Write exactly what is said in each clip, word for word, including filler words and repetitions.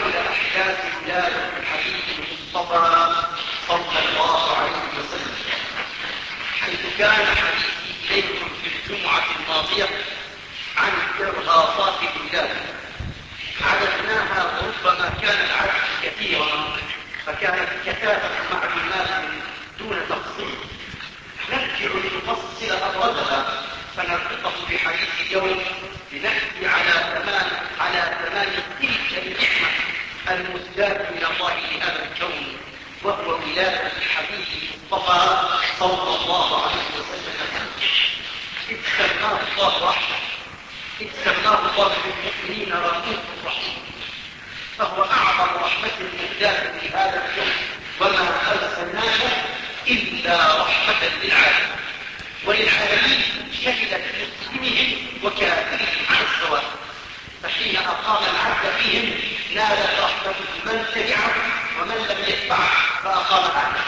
حول أحداث ولادة الحبيب المصطفى صلى الله عليه وسلم، حيث كان حديثي إليكم في الجمعة الماضية عن إرهاصات الولادة. عددناها وربما كان العدد كثيرا، فكانت كثافة معلومات دون تفصيل. نرجع لنفصل أبرزها فنربطه بحديث اليوم لنحكي على تمام على تمام تلك النعمة المسداة من الله لهذا الكون، وهو ولادة الحبيب المصطفى صلى الله عليه وسلم. إذ سماه الله رحمة، إذ سماه الله بالمؤمنين رؤوف رحيم، فهو أعظم رحمة مسداة لهذا الكون، وما أرسلناك إلا رحمة للعالمين. وللعالمين شهدت مسلمهم وكافرهم على السواء، فحين أقام العبد فيهم نالت رحمة من تبعه، ومن لم يتبعه فأقام عنه.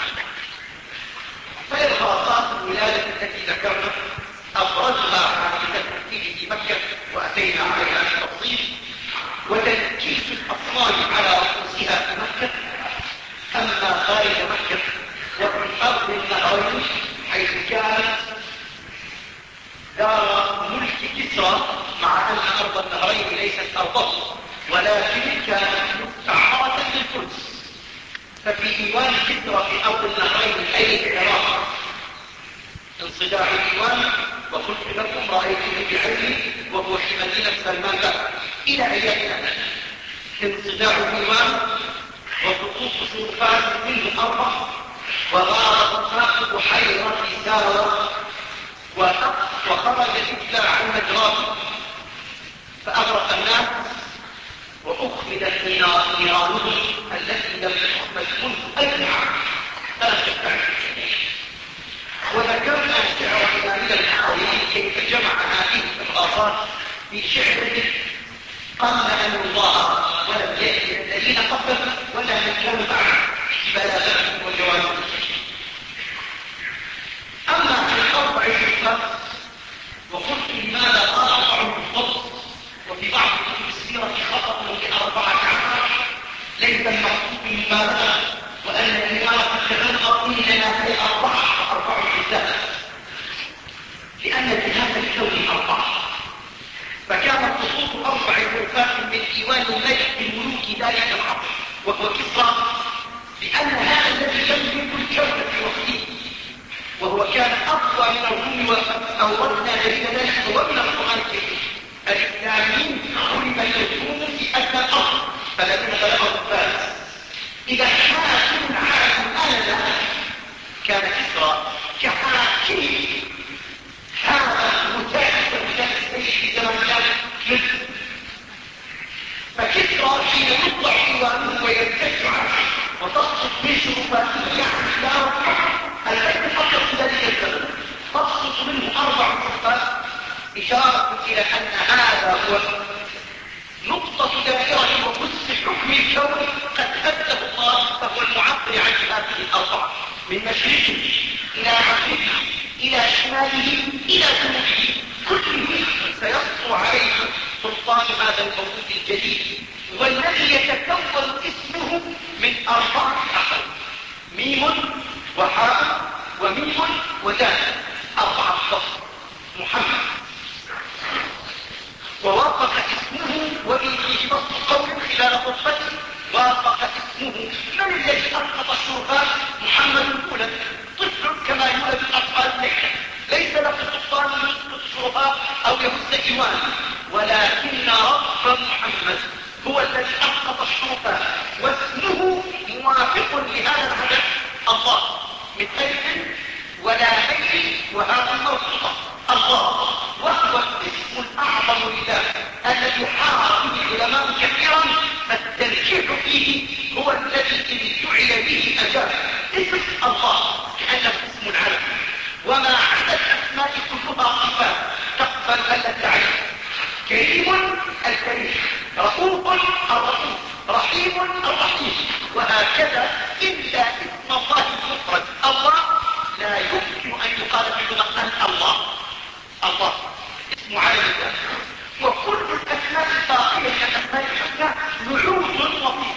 فإرهاصات الولادة التي ذكرنا أبرزها حادثة التحديد في مكة وأتينا عليها بالتفصيل، وتنكيس الأصنام على رؤوسها في مكة. أما خارج مكة وفي أرض النهرين حيث كانت دار ملك كسرى، مع أن أرض النهرين ليست أرضه ولكن كانت مستعمرة للفرس، ففي ديوان كسرى في أرض النهرين أي العراق انصداع الديوان، وقلت لكم رأيته بعيني وهو في مدينة سلمان بك إلى أيامنا. انصداع الديوان وخطوط شرفات منه أربع، وغارت ماء بحيرة ساوى، وخرج الإبلاع عن مجراه فأغرق الناس، وأخمدت نيرانهم التي لم تخمد منذ ألف عام فلم تستعد. وذكرنا شعر إمامنا الحقيقي كيف جمع هذه الإرهاصات في شعره قال أن الله ولم يأتي الذين قبلوا ولا من كانوا بعد بلاغتهم وجوازهم. أما في الأربع شرطات وقلت لماذا قال أربع بالضبط، وفي بعض كتب السيرة خطأوا بأربعة عشر، ليس المقصود بالمبالغة، وأن الإيمان قد تغلق إنما هي أربعة وأربع بالذات، لأن في هذا الكون أربعة. فكانت خطوط أربع شرطات من ديوان الملك الملوك ذلك العصر وهو كسرى، لأن هذا الذي يملك الكون في وقته، وهو كان أقوى من الروم، وأوردنا دليل ذلك ومن القرآن الكريم. الإسلاميين علم الهجوم في أدنى الأرض فالذين بلغوا الفارس. إذا حاكم العالم آنذاك كان كسرى كحاكم هذا المتاكد من السيف في زمن كان مثل. فكسرى حين يطلع ديوانه ويرتج عنه وتسقط من شرفاته يعني دار الحكم التي فقط في ذلك الزمن تسقط منه أربع شرفات، إشارة إلى أن هذا هو نقطة دائرة وقدس حكم الكون قد هده الله، فهو المعبر عن هذه الأربعة من مشرقه إلى مغربه إلى شماله إلى جنوبه، كله سيسطو عليه سلطان هذا الموجود الجديد، والذي يتكون اسمه من أربعة أحرف: ميم وحاء وميم ودال، أربعة فصل محمد. ووافق اسمه وفي بسط قول خلال خطبته وافق اسمه من الذي أسقط الشرفات؟ محمد الأولى، طفل كما يولد الأطفال ليس ليس له سلطان يسقط الشرفات أو يهز إيوان، ولكن رب محمد هو الذي أسقط الشرفات، واسمه موافق لهذا العدد الله، من ألف ولامين وهذا المرفوضة الله، وهو الاسم الأعظم لله الذي حار به العلماء كثيرا، فالترجيح فيه هو الذي إن دعي به أجاب. اسم الله كأنه اسم العلم، وما عدا الأسماء كلها صفات تقبل هذا التعريف: كريم الكريم، رؤوف الرؤوف، رحيم الرحيم، وهكذا إلا اسم الله المفرد الله لا يمكن أن يقال في لغة أن الله الله اسم علم الله. وكل الأسماء الباقية من الأسماء الحسنى نعوت وصفات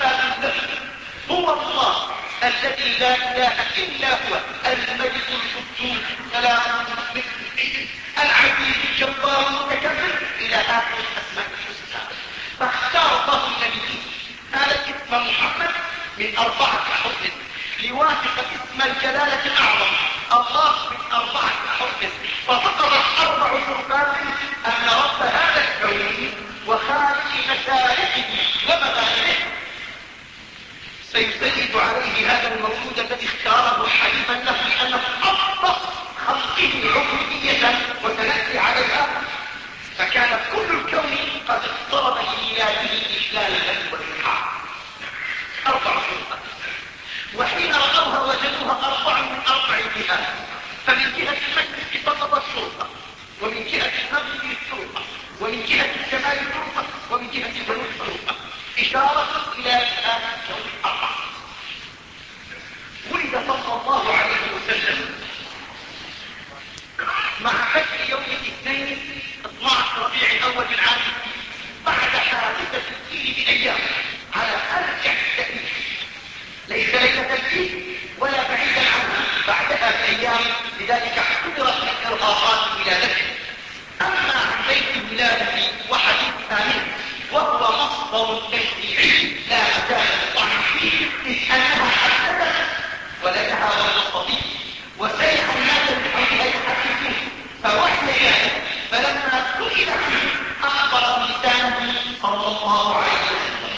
الذي لا اله الا هو الملك القدوس سلام المؤمن العزيز الجبار المتكبر الى اخر الاسماء الحسنى. فاختار الله النبي هذا اسم محمد من اربعه احرف ليوافق اسم الجلاله الاعظم الله من اربعه احرف، ففقدت اربع حروفات ان رب هذا الكون وخالق مشارقه ومغاربه سيسيد عليه هذا المولود الذي اختاره حبيبا له لانه افضل خلقه عبوديه وتنزل عليها، فكان كل الكون قد اضطرب لميلاده اجلال له والرحاب. اربع حروفات، وحين رأوها وجدوها اربع من اربع جهات، فمن جهه المشرق فقط الشرطه، ومن جهه المغرب الشرطه، ومن جهه الشمال الشرطه، ومن جهه الجنوب الشرطه، اشاره الى اله الكون الاربع. ولد صلى الله عليه وسلم مع فجر يوم الاثنين اثني عشر ربيع الاول من عام بعد حادثه الفيل بايام على ارجح التاريخ، ليس ليله الفيل ولا بعيدا عنها، بعدها بايام، لذلك اعتبرت من ارهاقات ولادته. اما عن بيت الولاده وحديث امين وهو مصدر تشريعي لا مجال للطعن فيه، اذ انها حدثت ولدها وهو صبي وسمع الناس بحولها يحدثون فوحي ذلك، فلما سئل عنه اخبر بلسانه صلى الله عليه وسلم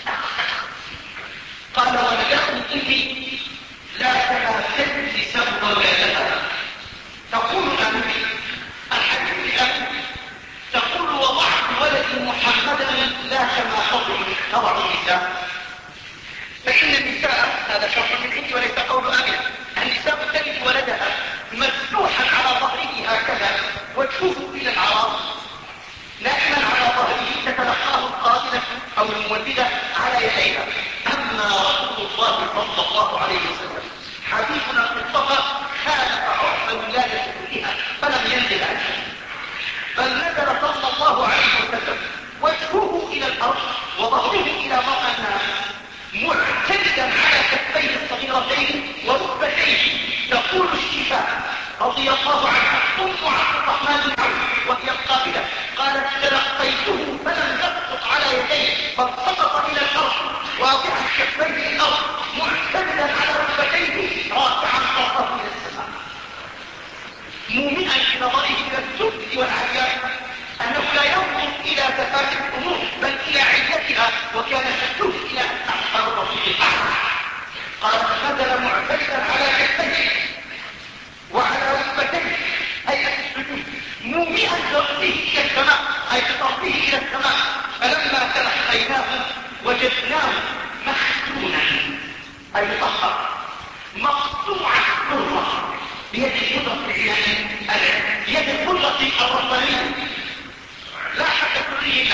قال ولدته امي لا كما تجري سبب ولادها. تقول امي الحديث الامي تقول وضعت ولدي محمدا لا كما تضع النساء، فإن النساء هذا شرح من عندي وليس قول آمنة، النساء تلد ولدها مفتوحا على ظهره هكذا وجهه إلى العراض نائما على ظهره تتلقاه القائلة أو المولدة على يديها. أما رسول الله صلى الله عليه وسلم حبيبنا المصطفى خالف عرف الولادة كلها فلم ينزل عنه، بل نزل صلى الله عليه وسلم وجهه إلى الأرض وظهره إلى مرأى الناس معتمدا على كفيه الصغيرتين وركبتيه. تقول الشفاء رضي الله عنها ام عبد الرحمن بن عوف وهي القابله قالت تلقيته فلم يسقط على يديه بل سقط الى الارض واضعا كفيه الارض معتمدا على ركبتيه رافعا صوته الى السماء مومئا بنظره الى السفل والعلياء انه لا ينظر الى تفاهه الامور بل الى علتها، وكان يشوف الى اصحاب الرسول الاعلى. قال نزل معتمدا على كفيه وعلى ركبتيه هيئه السجود مومئا براسه الى السماء اي بطرفه الى السماء، فلما تلقيناه وجدناه مختونا اي مطهر مقطوع القدره بيد القدره الالهيه بيد القدره الربانيه لا حتى كليه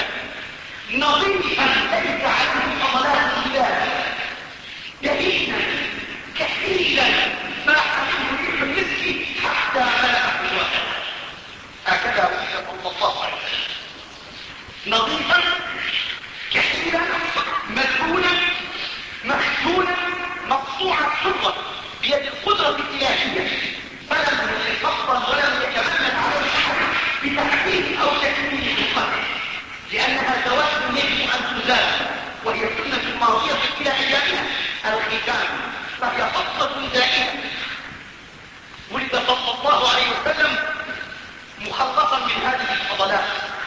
نظيفا ليس عليه فضلات البلاد دهينا كحيلا فاح منه ريح المسك حتى ملأ الوجه. هكذا وصف صلى الله عليه وسلم نظيفا كحيلا مدهونا مختونا مقطوع الصدر بيد القدرة الإلهية، فلم يتفضل ولم يتمنن على الحد بتحديد أو تكميل القدر، لأنها زواج يجب أن تزال وهي سنة ماضية إلى أيامنا الختان، فهي فضة دائمة. ولد صلى الله عليه وسلم مخلصا من هذه الفضلات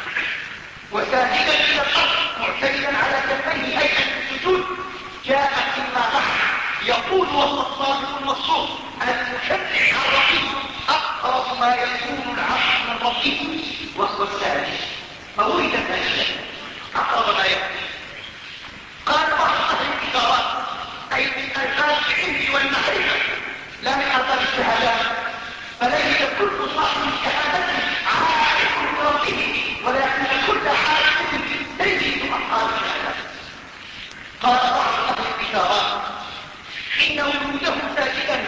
وساجدا إلى الأرض معتمدا على كفيه هيئة السجود. جاء فيما بعد يقول وهو الصادق المصدوق المشرع الرقيب أقرب ما يكون العبد من ربه وهو الساجد، فولد ساجدا أقرب ما يكون. قال بعض أهل الإشارات أي من ألفاظ العلم والمعرفة لا من ألفاظ الشهادات، فليس كل صاحب شهادة عارف بربه ولكن كل عارف تجد أقرب الشهادات. قال بعض أهل الإشارات إن وجوده ساجدا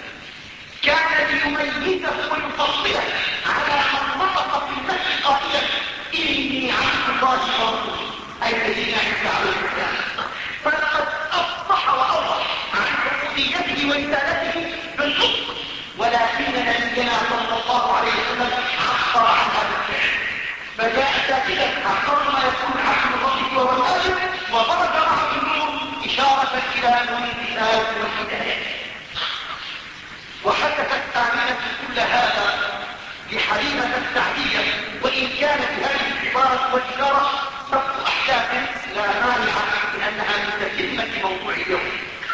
كان ليميزه ويفضله على من نطق في المسجد قائلا إني عبد الله ورسوله أي الذين يفعلون الإسلام، فلقد أفصح وأوضح عن عبوديته فالكلام والانتهاء والهداية. وحدثت آمنة كل هذا لحليمة السعدية، وإن كانت هذه العبارة والإشارة سبق أحداث لا مانع من أنها من تتمة موضوع اليوم.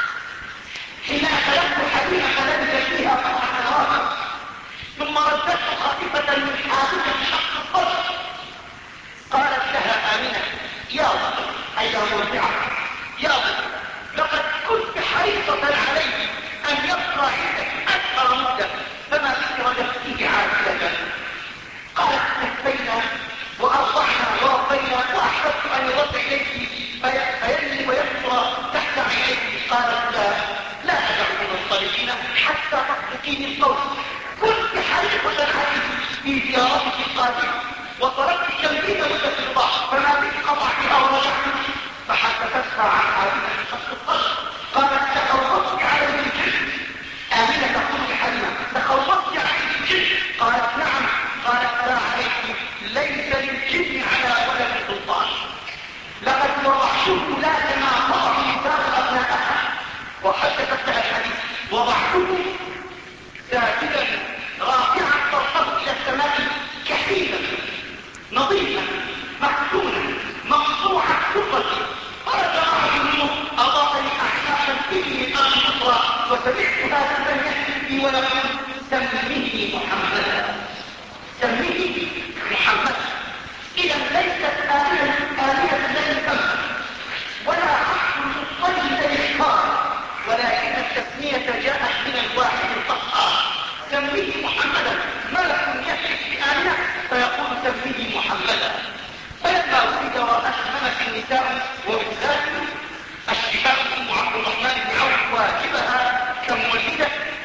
حين أخذته حليمة لبثت فيها بضع سنوات، ثم ردته خائفة من حادثة شق الصدر. قالت لها آمنة: يا رب، أي مرضعة، يا رب، لقد كنت حريصة عليه أن يبقى عندك أكثر مدة، فما بك رددته عاجلة. قالت: كفينا وأرضعنا وربينا، وأحببت أن يرد إليك فينمي ويكبر تحت عينيك. قالت: لا لا أدع المنطلقين حتى تصدقيني القول. كنت حريصة عليه في زيارتك القادمة، وطلبت تمديد مدة الرضاعة، فما بك قطعتها ورجعت. فحدثتها عن حادثة شق الصدر. قالت: تخلصت على الجن. آمنة تقول لحليمة: تخلصت على الجن؟ قالت: نعم. قالت: لا عليك، ليس للجن على ولد سلطان، لقد وضعته لا كما وضع نساء أبناءها. وحدثت لها الحديث: وضعته ساجدا رافعا طرفه إلى السماء كحيلا نظيفا مكتونا مقطوع السرة. خرج معه النور أضاء لأعناق فيه من أرض أخرى، وسمعت هذا من يحكي ويقول: سميه محمدا، سميه محمدا. إذا ليست آلهة آلهة الذي تمت ولا عبد المطلب الإشكار، ولكن التسمية جاءت من الواحد القهار. سميه محمدا، ملك يحكي في آلهة فيقول: سميه محمدا. فلما ولد وأسلمت النساء، وبالذات الشفاء أم عبد الرحمن بن عوف واجبها كمولدة،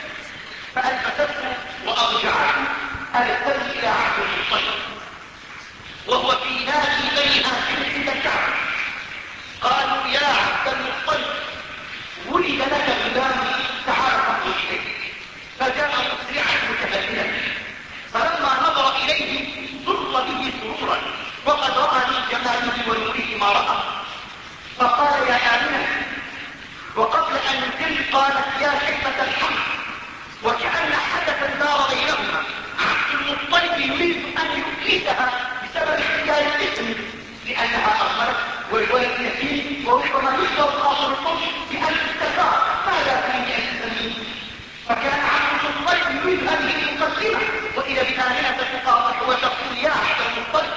فألبسته وأرجعته أرسل إلى عبد المطلب وهو في نادي بني هاشم عند الكعبة. قالوا: يا عبد المطلب، ولد لك غلام، تعال فانظر إليه. فجاء مسرعا متهللا، فلما نظر إليه سر به سرورا، وقد رأى من جماله ونوره ما رأى. فقال: يا آمنة، وقبل أن يتم قالت: يا شيبة الحمد. وكأن حدثا دار بينهما. عبد المطلب يريد أن يكيدها بسبب حكاية الاسم، لأنها أرملت والولد يتيم، وربما يشعر خاطر الطفل بأن تستشار ماذا تريد أن تسميه. فكان عبد المطلب يريد هذه المقدمة، وإلى بآمنة تقاطع وتقول: يا عبد المطلب،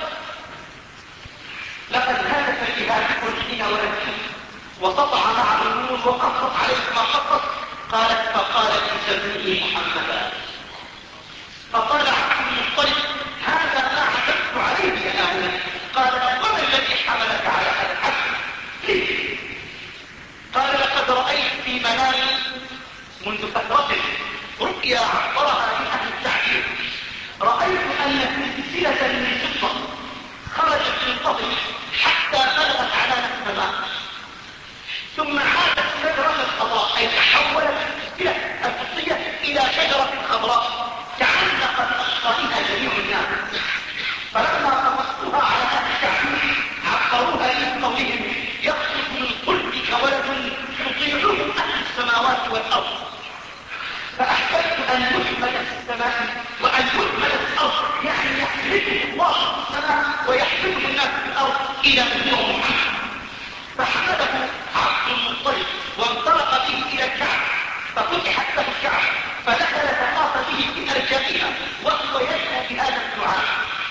لقد هدف بهاتف حين ولدت، وسطع معه النور وقصت عليه ما قصت. قالت: فقالت: سميه محمدا. فقال عبد المطلب: هذا ما عزمت عليه يا آمنة. قالت: وما الذي حملك على هذا العزم؟ ليه؟ قال: لقد رأيت في منامي منذ فترة رؤيا عبرها من أهل التعبير. رأيت أن سلسلة من فضة خرجت من قبري حتى بلغت عنان السماء، ثم عادت شجرة الخضراء، أي تحولت السلسلة الفضية إلى شجرة خضراء تعلقت أصفارها جميع الناس. فلما قصصتها على أهل التعبير عبروها لي بقولهم: يخرج من قلبك ولد يطيعه أهل السماوات والأرض. فأحببت أن يحمل في السماء وأن يحمل في الأرض، يعني يحمله الله في السماء ويحمله الناس في الأرض إلى أن هو محمد. فحمله عبد المطلب وانطلق به إلى الكعبة، ففتحت له الكعبة، فدخل فطاف به في أرجائها وهو يدعو بهذا الدعاء: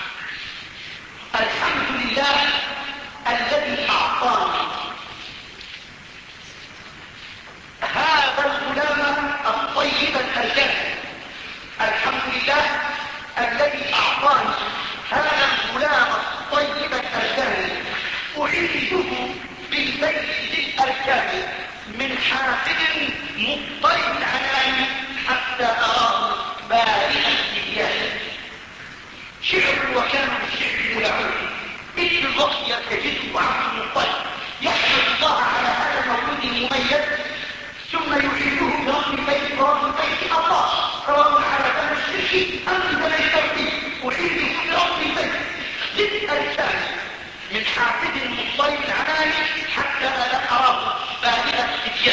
الحمد لله الذي أعطاني هذا الغلام الطيب الأرجاني. الحمد لله الذي أعطاني هذا الغلام الطيب الأرجاني، أعيده بالبيت الأركاني من حافظ مضطرب العنان حتى أراه بارئ الديان. شعر وكان بالشعر ملعون. مثل الوقت يتجده عبد المطلب يحمد الله على هذا المولود المميز، ثم يعيده برب البيت ورب البيت الله، سواء على ذنب الشرك أم ذنب التوحيد. أعيده برب البيت للأركان من حافظ مضطرب العنان حتى لا أراه بارئ الديان.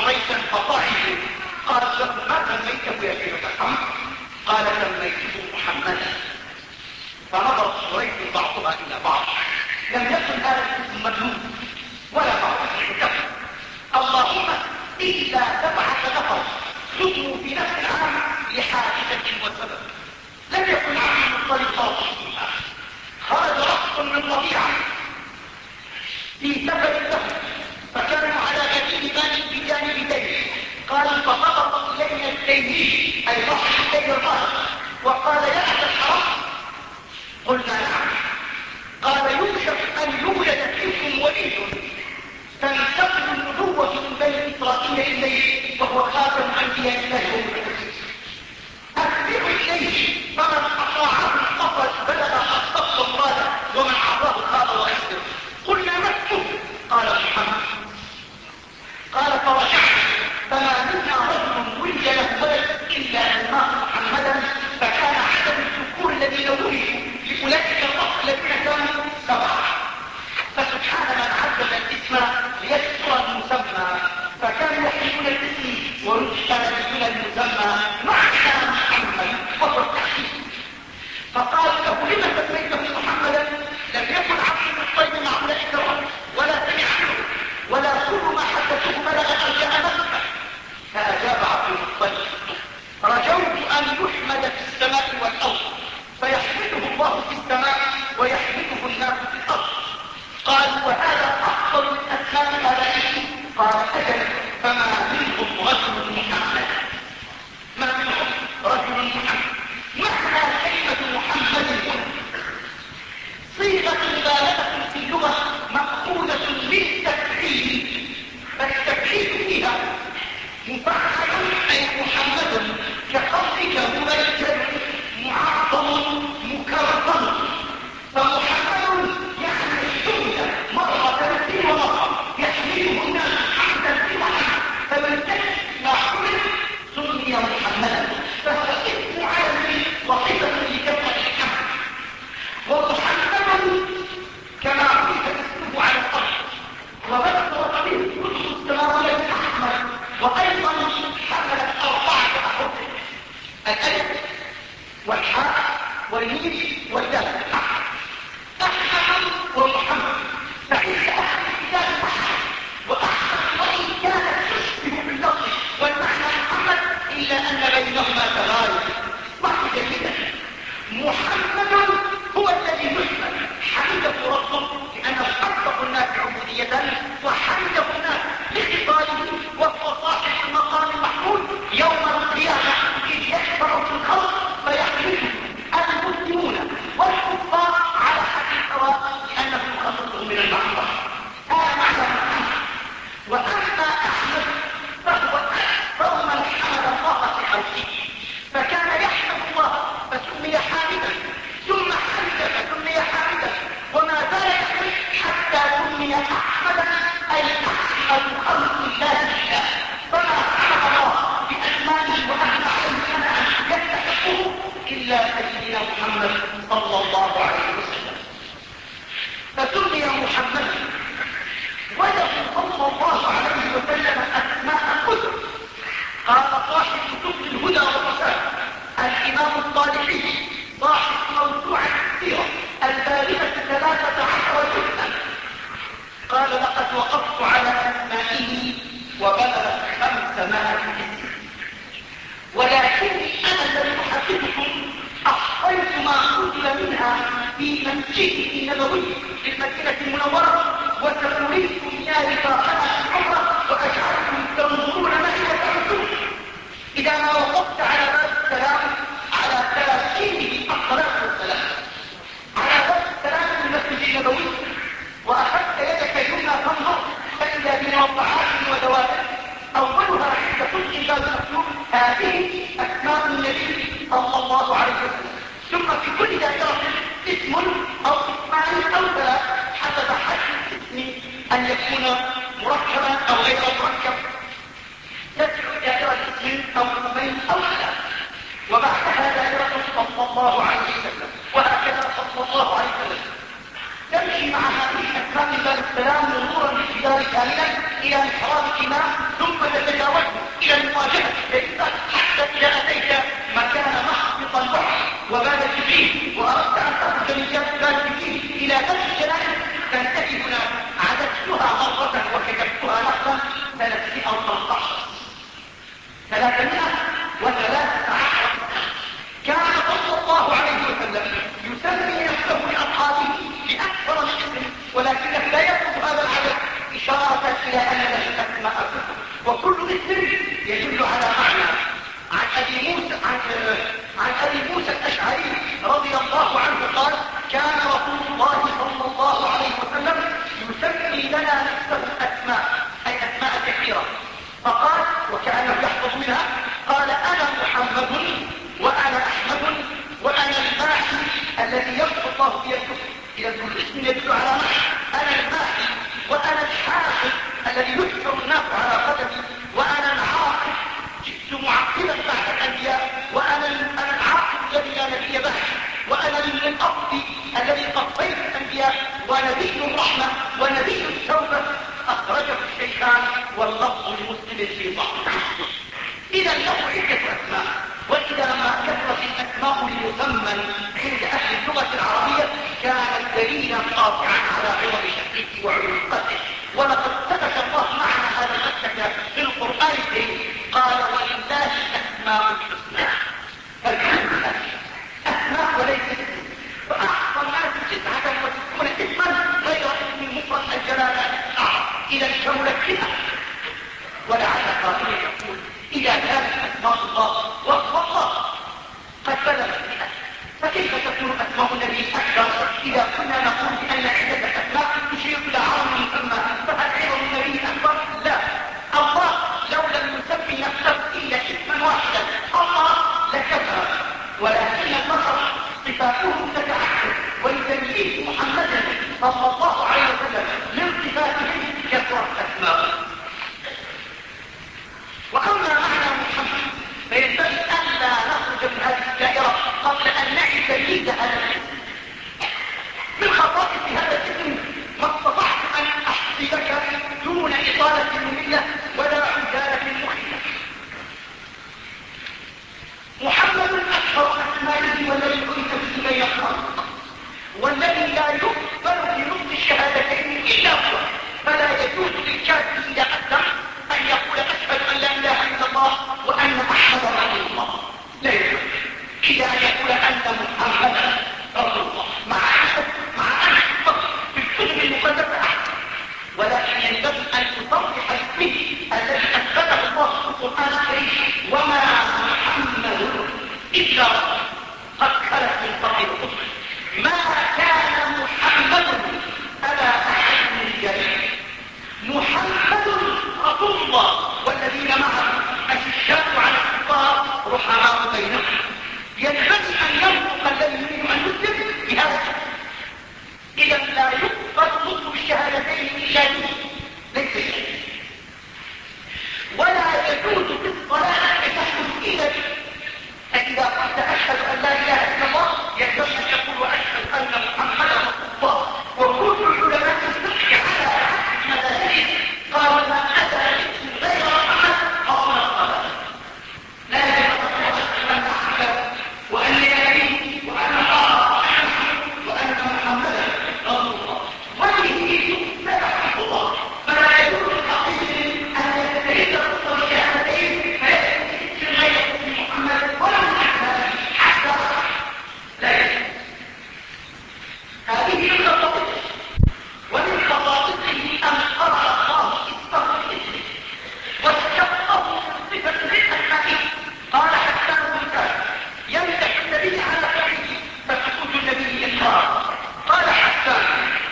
قريشا فطعموا. قال له ما سميته يا سيدة الحمد؟ قال سميته محمدا. فنظرت قريش بعضها الى بعض، لم يكن هذا الاسم مجنون ولا معروف بالكفر، اللهم الا سبعه نفر سموا في نفس العام لحادثه وسبب. لم يكن عبد المطلب خاص فيها. خرج رأس من ربيعه في سفر له، فكانوا على غدير مال بجانبين. قال فهبط الينا التيمي اي صاحب التيم الظاهر وقال يا اهل الحرام. قلنا نعم. قال يوشك ان يولد فيكم ولي تنتقل النبوة من بني اسرائيل اليه وهو خاتم انبياء الله ومرسله. اسرعوا اليه فمن اطاعه القفل بلغ اصدق مراده ومن عصاه خاب وخسر. قلنا ما اسمه؟ قال محمد. قال فرجعنا فما منا رجل ولد له ولد الا اسماه محمدا، فكان عدد الذكور الذين ولدوا لاولئك الرهط الذين كانوا سبعه. فسبحان من عدد الاسم ليكثر المسمى، فكانوا يحملون الاسم ويجتنبون المسمى معنى محمد وهو التحديد. فقال له لما سميته محمدا؟ لم يكن عبد المطلب مع اولئك الرهط ولا سمع منه ولا كل ما حدثه بلغ ارجاء مكه. فاجاب عبد المطلب رجوت ان يحمد في السماء والارض فيحمده الله في السماء ويحمده الناس في الارض. قال وهذا افضل من اسماء ابائه. قال اجل فما منهم رجل محمد. ما منهم رجل محمد. معنى كلمه محمد هنا صيغه مبالغه في اللغه مأخوذة من تفعيل، فالتفعيل فيها مفعل أي محمد كقولك ممجد معظم مكرم. فمحمد يعني السنة مرة في ومرة يحمله الناس حمدا في محمد، فمن تكتب ما حمل سمي محمدا، فهو اسم عالمي وصفة لكلمة الحمد. ومحمد كما عرف اسمه على الارض وبدأ وطبيب كل السماوات احمد، وايضا حملت اربعه احرف الالف والحاء والميم والدال. احمد ومحمد فعند اهل الكتاب احمد واحمد وان كانت تشبه باللفظ والمعنى محمد الا ان بينهما تغاير. واحد جيدا محمد هو الذي يحمد حمده ربه لانه اصدق الناس عبوديه وحمده الناس لخصاله وهو صاحب المقام المحمود يوم القيامه اذ يشفع في الخلق فيحمده المسلمون والكفار على حد السواء لانه يخلصهم من المعصيه. هذا معنى محمد. واما احمد فهو اكثر من حمد الله في خلقه، فكان يحمد الله فسمي حامدا ثم حمد فسمي حامدا وما زال يحمد حتى سمي احمدا اي احمد خلق الله لله. فما حمد الله باسمائه وافعاله سمعا يستحقه الا سيدنا محمد صلى الله عليه وسلم. فسمي محمدا وله صلى الله عليه وسلم اسماء كثر. قال صاحب كتب الهدى والرشاد الامام الصالحي صاحب موسوعة السيرة البالغة ثلاثة عشر جزءا قال لقد وقفت على اسمائه وبلغت خمسمائة اسم، ولكني انا الذي احدثكم احصيت ما قتل منها في مسجده النبوي في المدينة المنورة، وسأريكم يا رفاقنا العمرة واجعلكم تنظرون معي وتعرفون. اذا ما وقفت على باب السلام على تلاشيه الصلاة والسلام على باب السلام في المسجد النبوي واخذت يدك اليمنى تنظر فاذا بموضعات ودوائر اولها عند كل باب مكتوب هذه اسماء النبي صلى الله عليه وسلم، ثم في كل دائرة اسم او اسمان او ثلاث حسب حجم الاسم ان يكون مركبا او غير مركب، تدعو دائرة اسم او اسمين او ثلاث وبعدها دائرة صلى الله عليه وسلم، وهكذا صلى الله عليه وسلم. تمشي مع هذه الاسماء باب السلام مرورا بالجدار كاملا الى محراب الامام ثم تتجه ثلاثمائة وثلاثة عشر. كان صلى الله عليه وسلم يسمي نفسه لأصحابه بأكثر من اسم، ولكنه لا يكتب هذا العدد إشارة إلى أن له أسماء، وكل اسم يدل على معنى. عن أبي موسى عن, عن أبي موسى الأشعري رضي الله عنه قال: كان رسول الله صلى الله عليه وسلم يسمي لنا نفسه أسماء، أي أسماء كثيرة. فقال، وكأنه يحفظ منها، قال: أنا محمد وأنا أحمد وأنا الماحي الذي يمحو الله به الكفر. إذا كل اسم يدل على معنى. أنا الماحي وأنا الحاكم الذي يحشر الناس على قدمي، وأنا العاقب جئت معقبا بعد الأنبياء، وأنا أنا العاقب الذي لا نبي بعد، وأنا القصد الذي قصيت الأنبياء، ونبي الرحمة ونبي التوبة. أخرجه الشيخان واللفظ لمسلم في صحيح. إذا له عدة أسماء، وإذا ما كثرت الأسماء لمثمن عند أهل اللغة العربية كانت دليلا قاطعا على عظم شأنه وعلو قدره. ولقد ثبت الله معنا هذا المسلك في القرآن الكريم، قال: ولله الأسماء الحسنى. أسماء وليس اسم. فأحصى الناس تسعة وستون اسما غير اسم المفرد الجلالة الأعظم. إذا كملت فئة. ولعل قائل يقول: إذا كانت أسماء الله وهو الله قد بلغت فئة، فكيف تكون أسماء النبي أكثر؟ إذا كنا نقول بأن عدة أسماء تشير إلى عظم مسمى، فهل عظم النبي أكبر؟ لا. الله لو لم يسمي نفسه إلا اسما واحدا الله لكفى، ولكن البشر صفاتهم تتعدد، ولتمييز محمد صلى الله عليه وسلم من صفاته كثرت أسماءه. وأما معنى محمد فينبغي أن لا نخرج من هذه الدائرة قبل أن نعي تمييز هذا الاسم. من خصائص هذا الاسم ما استطعت أن أحصي لك دون إطالة مملة ولا عجالة مخيفة. محمد أكثر أسمائه والذي كنت به بين الخلق، والذي لا يقبل في نطق الشهادتين إلا هو، فلا يجوز للكافر إذا أسلم أن يقول: أشهد أن لا إله إلا الله وأن محمدا رسول الله. لا يجوز إلا أن يقول أن محمدا رسول الله، مع أن مع أن في الكتب المقدسة أحسن، ولكن ينبغي أن تصرح باسمه الذي أثبته الله في القرآن الكريم: وما محمد إلا رسول قد خلت من قبل الرسل. ما كان محمد أبا أحد من رجاله، محمد رسول الله والذين معه أشداء على الكفار رحماء بينهم. ينبغي أن ينطق الذي يريد أن يسلم بهذا. إذا لا يقبل نطق الشهادتين إلا به، ليس شيء. ولا يجوز في الصلاة تشهد إلا به. فإذا قلت أشهد أن لا إله إلا الله ينبغي أن يقول: وأشهد أن محمدا رسول الله. وكل علماء الفقه على عكس مذاهبهم قالوا: ما أتى باسم غير محمد فهو الصلاة. لا يجب أن تقول أن محمد وأن نبي وأن الله وأن محمدا رسول الله. وهذه لا يحب الله، فلا يجوز لحقيقه أن يستريد رسول الشهادتين فيأتي اسم غير اسم محمد ولا محمد حتى لا يجوز. هذه من خصائصه، ومن خصائصه أن قرأ الله اسمه باسمه واشتقه من صفة من أسمائه. قال حسان بن ثابت يمدح النبي على فعله فسكوت النبي إقرار. قال حسان: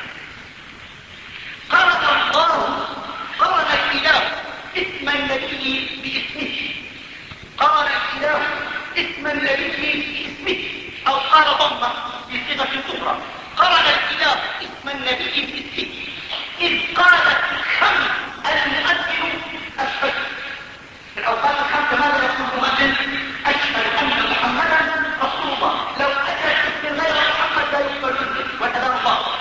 قرن الله قرن الإله اسم النبي باسمه، قرن الإله اسم النبي باسمه، أو قال ضمه بصيغة أخرى: قرن الإله اسم النبي باسمه، إذ قالت الخمس المؤذن أشهد. في الأوقات الخمسة ماذا يقول المؤذن؟ أشهد أن محمدا رسول الله. لو أتى اسم غير محمد لا يقبل منه والأذان باطل.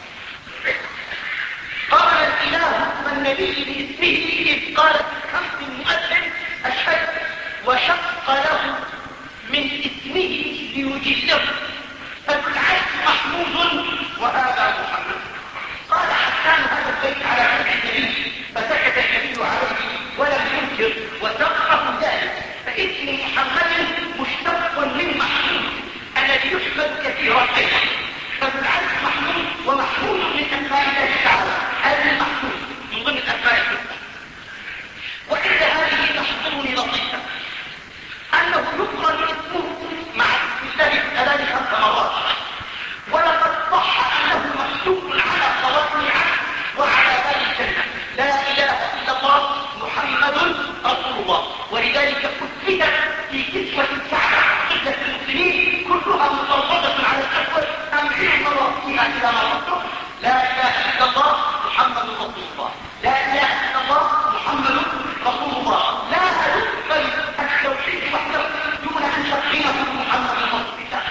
قرن الإله اسم النبي باسمه إذ قالت الخمس المؤذن أشهد، وشق له من اسمه ليجله، فالعيش محمود وهذا محمد. قال حسان هذا البيت على سمع النبي فسكت النبي عليه ولم ينكر، وسقه ذلك فاسم محمد مشتق من محمود الذي يحمد كثيرا ايضا، فبالعكس محمود ومحمود من اسماء الله تعالى، هذا المحمود من ضمن الاسماء الحسنى. وإذا هذه تحضرني لطيفة أنه يقرأ اسمه مع اسم الله الثلاث خمس مرات، ولقد صح أنه مكتوب على صوابع وعلى باب الجنة لا إله إلا الله محمد رسول الله، ولذلك أثبتت في كسوة الكعبة قبلة المسلمين كلها مفرضة على الأسود أمعين مراتها إلى مرة لا إله إلا الله محمد رسول الله، لا إله إلا الله محمد رسول الله، لا يقبل التوحيد وحده دون أن تقيمه محمد رسول الله.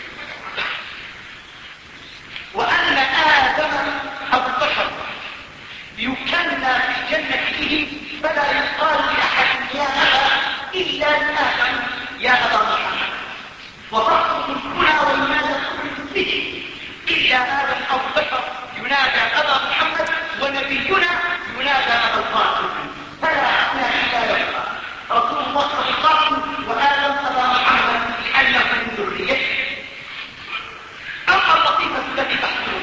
وأن آدم أبو البشر يكنى في الجنة به فلا يقال لأحد يا أبا إلا لآدم يا أبا محمد، وضغط الكلى والمال به إلا آدم أبو البشر ينادى أبا محمد، ونبينا ينادى أبا القاسم، فلا أثنى إلا له رسول الله أبو القاسم وآدم أبا محمد لأنه من ذريته. أما اللطيفة التي تحصل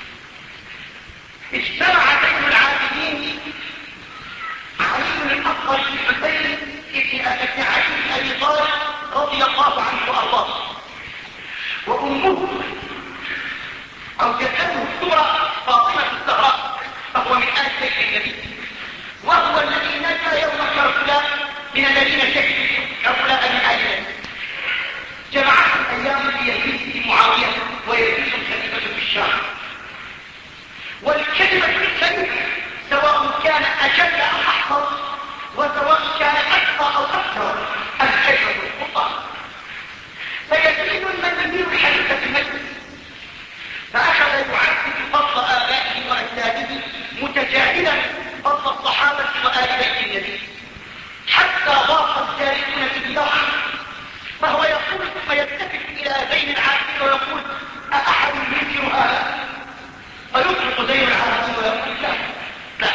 اجتمع بين العابدين علي الأكبر الحسين ابن أبي علي بن أبي طالب رضي الله عنه وأرضاه، وأمه أو جدته الكبرى فاطمة الزهراء، فهو من آل بيت النبي، وهو الذي نجا يوم كربلاء من الذين شهدوا كربلاء من آل النبي. جمعت الأيام ليزيد بن معاوية ويزيد الخليفة في الشام، والكلمة الكلمة سواء كان أجل أو أحفظ، وسواء كان أكثر أو أكثر، الكلمة الخطأ. فيزيد المدني الحديث في المجلس، فأخذ يعدد فضل آبائه وأجداده متجاهلا فضل الصحابة وآل بيت النبي، حتى ضاق الجالسون في النار، فهو يقول ثم يلتفت إلى زين العابدين ويقول أأحد ينكر هذا؟ فيطلق زين العابدين ويقول لا لا،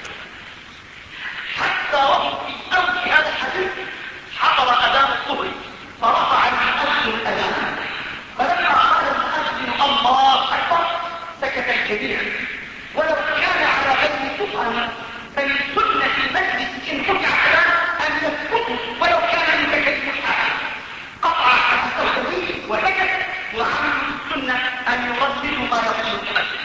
حتى وهم في أول هذا الحديث حضر أذان الظهر فرفع المؤذن الأذان، فلما قال المؤذن الله أكبر سكت الجميع، ولو كان على غير سبحانه فمن سنة المجلس إن رفع الأذان أن يسكتوا ولو كان المتكلم حالا، قطع حديثه وسكت، وعمل السنة أن يرددوا ما يقول المؤذن.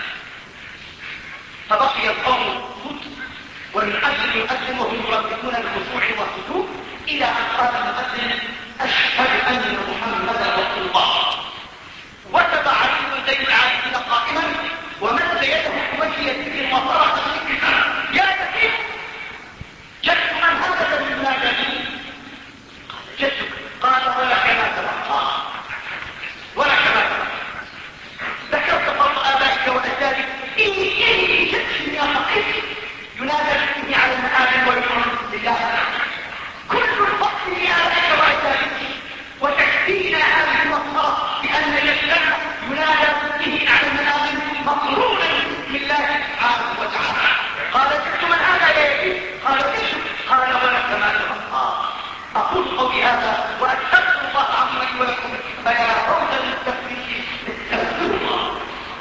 فبقي القوم سكوت والمؤذن يؤذن وهم يرددون الخشوع والسجود إلى أن قال المؤذن أشهد أن محمدا رسول الله، وتبع علي زين العابدين قائما ومد يده بوجه يده وصرخ يا يزيد جدت من هذا من نادى جدك؟ قال ولك ما تبقى ولك ما تبقى، ذكرت فضل آبائك وأجدادك، إني إني جدت يا فقير ينادى باسمي على المآذن ويقرن لله، كل الفضل لآبائك وأجدادك، وتكفينا هذه المصدرة بأن الإسلام ينادى به على المآذن مقرونا باسم الله سبحانه وتعالى. قال جئت من هذا يا يزيد؟ قال جئت. قال ولك ما تبقى. أقول قولي هذا وأستغفر الله عظيم ولكم، فيا فوز المستغفرين استغفروا الله.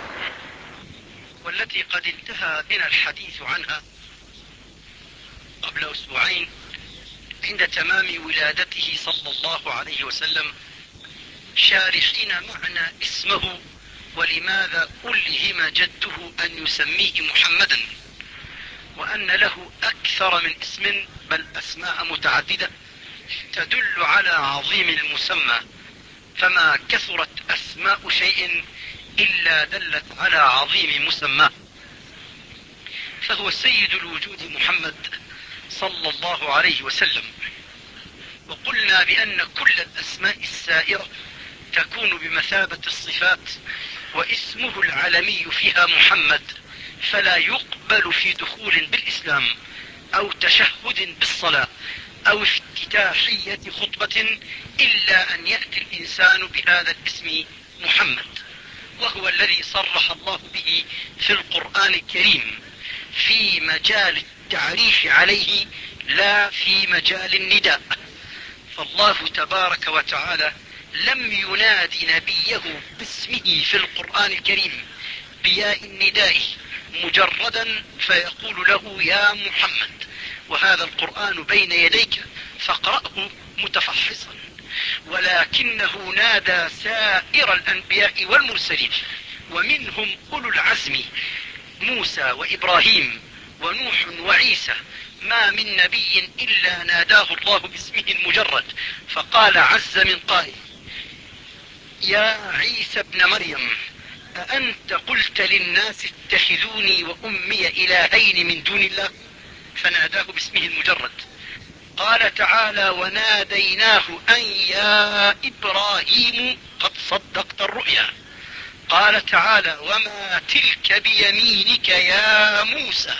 والتي قد انتهى بنا الحديث عنها قبل أسبوعين عند تمام ولادته صلى الله عليه وسلم، شارحين معنى اسمه ولماذا ألهم جده أن يسميه محمدا، وأن له أكثر من اسم بل أسماء متعددة تدل على عظيم المسمى، فما كثرت أسماء شيء إلا دلت على عظيم مسماه. فهو سيد الوجود محمد صلى الله عليه وسلم. وقلنا بأن كل الأسماء السائرة تكون بمثابة الصفات، واسمه العلمي فيها محمد، فلا يقبل في دخول بالإسلام أو تشهد بالصلاة أو افتتاحية خطبة إلا أن يأتي الإنسان بهذا الاسم محمد، وهو الذي صرح الله به في القرآن الكريم في مجال التعريف عليه لا في مجال النداء. فالله تبارك وتعالى لم ينادي نبيه باسمه في القرآن الكريم بياء النداء مجردا فيقول له يا محمد، وهذا القرآن بين يديك فاقرأه متفحصا، ولكنه نادى سائر الأنبياء والمرسلين، ومنهم أولو العزم موسى وإبراهيم ونوح وعيسى. ما من نبي إلا ناداه الله باسمه المجرد، فقال عز من قائل يا عيسى ابن مريم أأنت قلت للناس اتخذوني وأمي إلهين من دون الله، فناداه باسمه المجرد. قال تعالى وناديناه أن يا إبراهيم قد صدقت الرؤيا. قال تعالى وما تلك بيمينك يا موسى.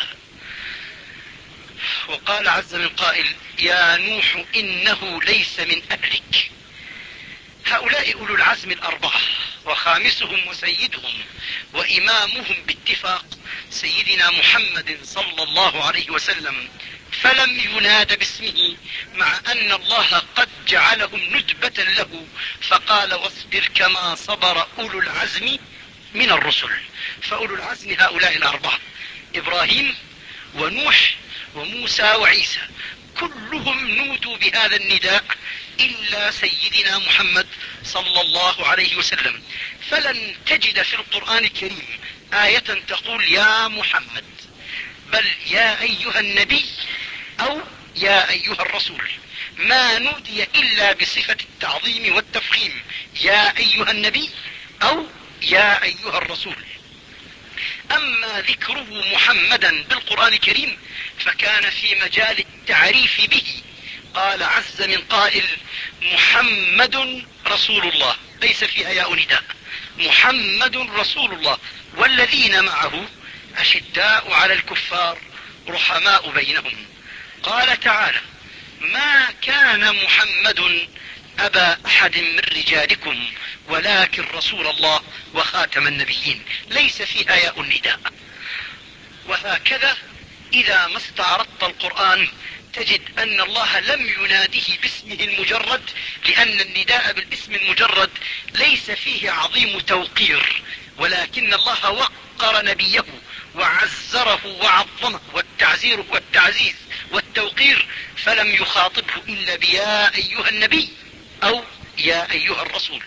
وقال عز من قائل يا نوح إنه ليس من أهلك. هؤلاء أولو العزم الأربعة، وخامسهم وسيدهم وإمامهم باتفاق سيدنا محمد صلى الله عليه وسلم، فلم يناد باسمه مع أن الله قد جعلهم ندبة له، فقال واصبر كما صبر أولو العزم من الرسل. فأولو العزم هؤلاء الأربعة إبراهيم ونوح وموسى وعيسى، كلهم نودوا بهذا النداء إلا سيدنا محمد صلى الله عليه وسلم. فلن تجد في القرآن الكريم آية تقول يا محمد، بل يا أيها النبي أو يا أيها الرسول. ما نودي إلا بصفة التعظيم والتفخيم، يا أيها النبي أو يا أيها الرسول. أما ذكره محمدا بالقرآن الكريم فكان في مجال التعريف به. قال عز من قائل محمد رسول الله، ليس فيها ياء نداء، محمد رسول الله والذين معه أشداء على الكفار رحماء بينهم. قال تعالى ما كان محمد أبا أحد من رجالكم ولكن رسول الله وخاتم النبيين، ليس فيها ياء النداء. وهكذا إذا ما استعرضت القرآن تجد أن الله لم يناده باسمه المجرد، لأن النداء بالاسم المجرد ليس فيه عظيم توقير، ولكن الله وقر نبيه وعزره وعظمه، والتعزير والتعزيز والتوقير، فلم يخاطبه إلا بيا أيها النبي أو يا أيها الرسول.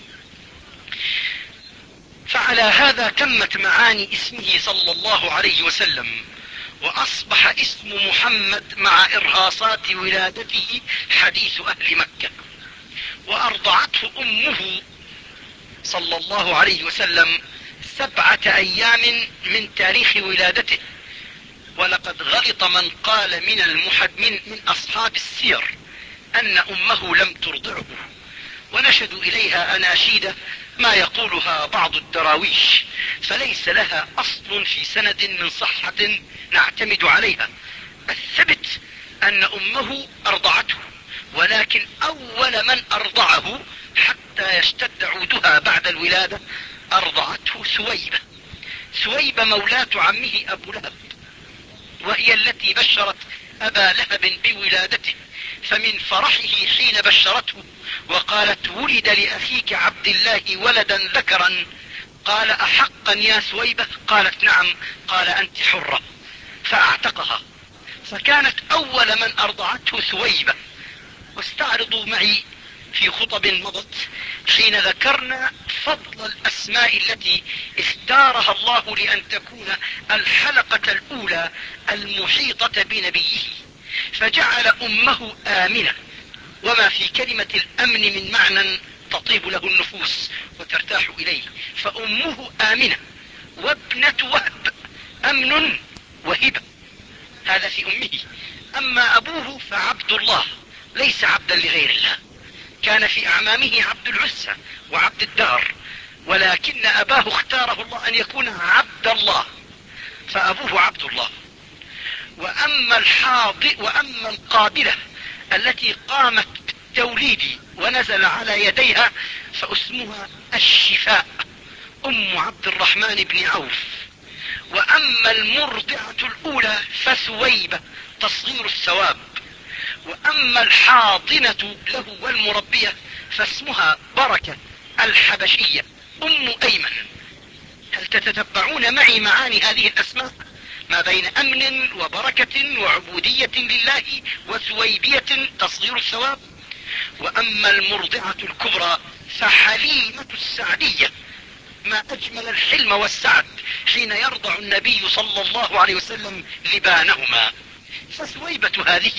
فعلى هذا تمت معاني اسمه صلى الله عليه وسلم، وأصبح اسم محمد مع إرهاصات ولادته حديث أهل مكة. وأرضعته أمه صلى الله عليه وسلم سبعة أيام من تاريخ ولادته. ولقد غلط من قال من المحد من, من أصحاب السير أن أمه لم ترضعه، ونشدوا إليها أناشيد ما يقولها بعض الدراويش، فليس لها أصل في سند من صحة نعتمد عليها. الثبت أن أمه أرضعته، ولكن أول من أرضعه حتى يشتد عودها بعد الولادة أرضعته ثويبة. ثويبة مولاة عمه أبو لهب، وهي التي بشرت أبا لهب بولادته، فمن فرحه حين بشرته وقالت ولد لأخيك عبد الله ولدا ذكرا، قال أحقا يا ثويبة؟ قالت نعم. قال أنت حرة، فأعتقها. فكانت أول من أرضعته ثويبة. واستعرضوا معي في خطب مضت حين ذكرنا فضل الأسماء التي اختارها الله لأن تكون الحلقة الأولى المحيطة بنبيه، فجعل أمه آمنة، وما في كلمة الأمن من معنى تطيب له النفوس وترتاح إليه، فأمه آمنة وابنة وهب، أمن وهبة، هذا في أمه. أما أبوه فعبد الله، ليس عبدا لغير الله. كان في أعمامه عبد العزى وعبد الدار، ولكن أباه اختاره الله أن يكون عبد الله، فأبوه عبد الله. وأما الحاض وأما القابلة التي قامت بالتوليد ونزل على يديها فاسمها الشفاء، أم عبد الرحمن بن عوف. وأما المرضعة الأولى فثويبة، تصغير الثواب. وأما الحاضنة له والمربية فاسمها بركة الحبشية أم أيمن. هل تتتبعون معي معاني هذه الأسماء؟ ما بين أمن وبركة وعبودية لله وثويبية تصغير الثواب. وأما المرضعة الكبرى فحليمة السعدية. ما أجمل الحلم والسعد حين يرضع النبي صلى الله عليه وسلم لبانهما. فثويبة هذه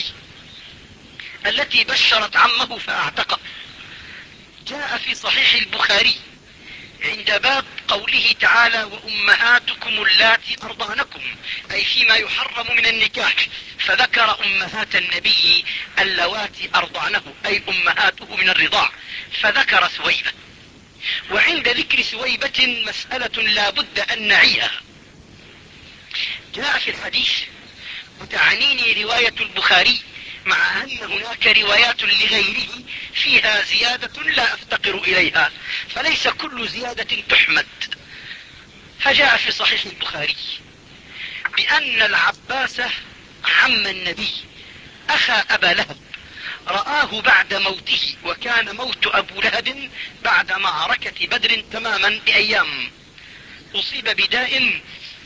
التي بشرت عمه فأعتقه جاء في صحيح البخاري عند باب قوله تعالى وأمهاتكم اللاتي أرضعنكم، أي فيما يحرم من النكاح، فذكر أمهات النبي اللواتي أرضعنه أي أمهاته من الرضاع، فذكر ثويبة. وعند ذكر ثويبة مسألة لا بد أن نعيها. جاء في الحديث وتعنيني رواية البخاري مع أن هناك روايات لغيره فيها زيادة لا أفتقر إليها، فليس كل زيادة تحمد. فجاء في صحيح البخاري بأن العباس عم النبي أخا أبا لهب رآه بعد موته، وكان موت أبو لهب بعد معركة بدر تماما بأيام، أصيب بداء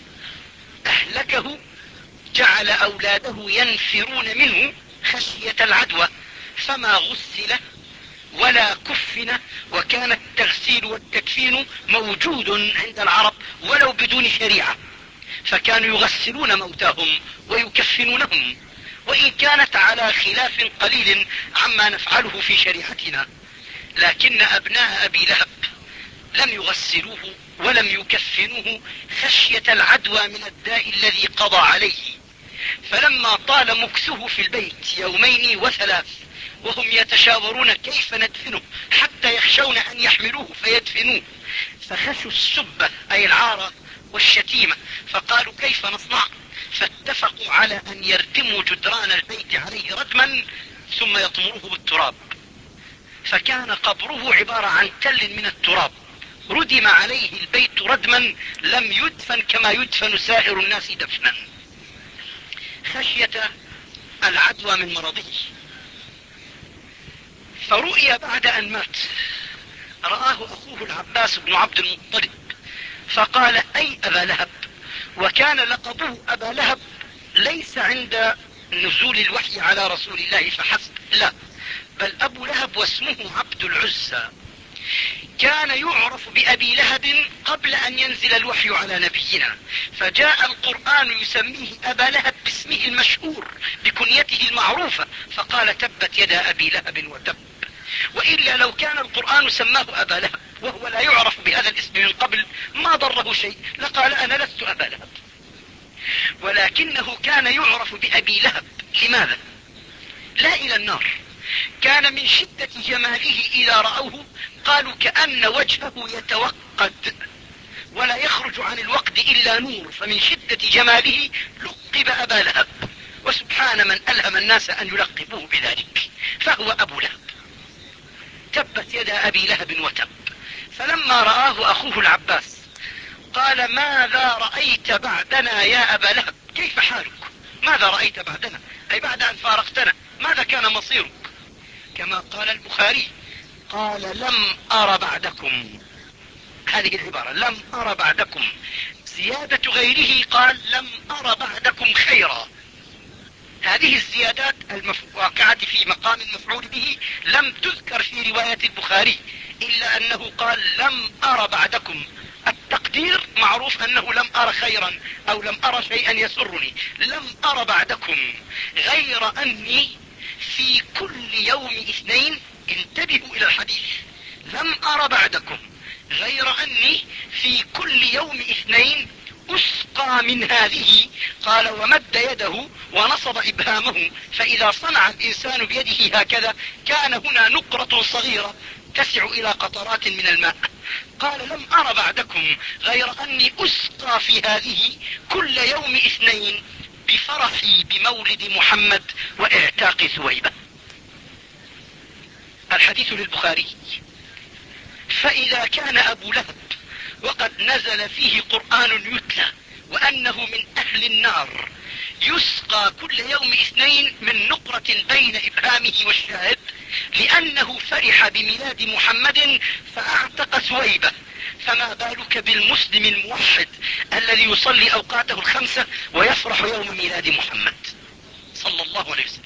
أهلكه جعل أولاده ينفرون منه خشية العدوى، فما غسل ولا كفن، وكان التغسيل والتكفين موجود عند العرب ولو بدون شريعة، فكانوا يغسلون موتاهم ويكفنونهم، وإن كانت على خلاف قليل عما نفعله في شريعتنا، لكن أبناء أبي لهب لم يغسلوه ولم يكفنوه خشية العدوى من الداء الذي قضى عليه. فلما طال مكثه في البيت يومين وثلاث وهم يتشاورون كيف ندفنه حتى يخشون أن يحملوه فيدفنوه، فخشوا السبة أي العارة والشتيمة، فقالوا كيف نصنع؟ فاتفقوا على أن يردموا جدران البيت عليه ردما ثم يطمروه بالتراب، فكان قبره عبارة عن تل من التراب ردم عليه البيت ردما لم يدفن كما يدفن سائر الناس دفنا خشية العدوى من مرضه. فرؤي بعد أن مات، رآه أخوه العباس بن عبد المطلب فقال أي أبا لهب، وكان لقبه أبا لهب ليس عند نزول الوحي على رسول الله فحسب، لا، بل أبو لهب واسمه عبد العزى، كان يعرف بأبي لهب قبل أن ينزل الوحي على نبينا، فجاء القرآن يسميه أبا لهب باسمه المشهور بكنيته المعروفة، فقال تبت يدا أبي لهب وتب. وإلا لو كان القرآن سماه أبا لهب وهو لا يعرف بهذا الاسم من قبل ما ضره شيء، لقال أنا لست أبا لهب، ولكنه كان يعرف بأبي لهب. لماذا؟ لا إلى النار، كان من شدة جماله إذا رأوه قالوا كأن وجهه يتوقد ولا يخرج عن الوقد إلا نور، فمن شدة جماله لقب أبا لهب، وسبحان من ألهم الناس أن يلقبوه بذلك، فهو أبو لهب. تبت يدا أبي لهب وتب. فلما رآه أخوه العباس قال ماذا رأيت بعدنا يا أبا لهب؟ كيف حالك؟ ماذا رأيت بعدنا أي بعد أن فارقتنا؟ ماذا كان مصيرك؟ كما قال البخاري قال لم أر بعدكم، هذه العبارة لم أر بعدكم. زيادة غيره قال لم أر بعدكم خيرا. هذه الزيادات الواقعة في مقام المفعول به لم تذكر في رواية البخاري، إلا أنه قال لم أر بعدكم. التقدير معروف أنه لم أر خيرا أو لم أر شيئا يسرني، لم أر بعدكم غير أني في كل يوم اثنين، انتبهوا إلى الحديث، لم أر بعدكم غير أني في كل يوم اثنين أسقى من هذه. قال ومد يده ونصب إبهامه، فإذا صنع الإنسان بيده هكذا كان هنا نقرة صغيرة تسع إلى قطرات من الماء. قال لم أر بعدكم غير أني أسقى في هذه كل يوم اثنين بفرحي بمولد محمد واعتاق ثويبة. الحديث للبخاري. فإذا كان أبو لهب وقد نزل فيه قرآن يتلى وأنه من أهل النار يسقى كل يوم اثنين من نقرة بين إبهامه والشاهد، لأنه فرح بميلاد محمد فأعتق ثويبة. فما بالك بالمسلم الموحد الذي يصلي أوقاته الخمسة ويفرح يوم ميلاد محمد صلى الله عليه وسلم؟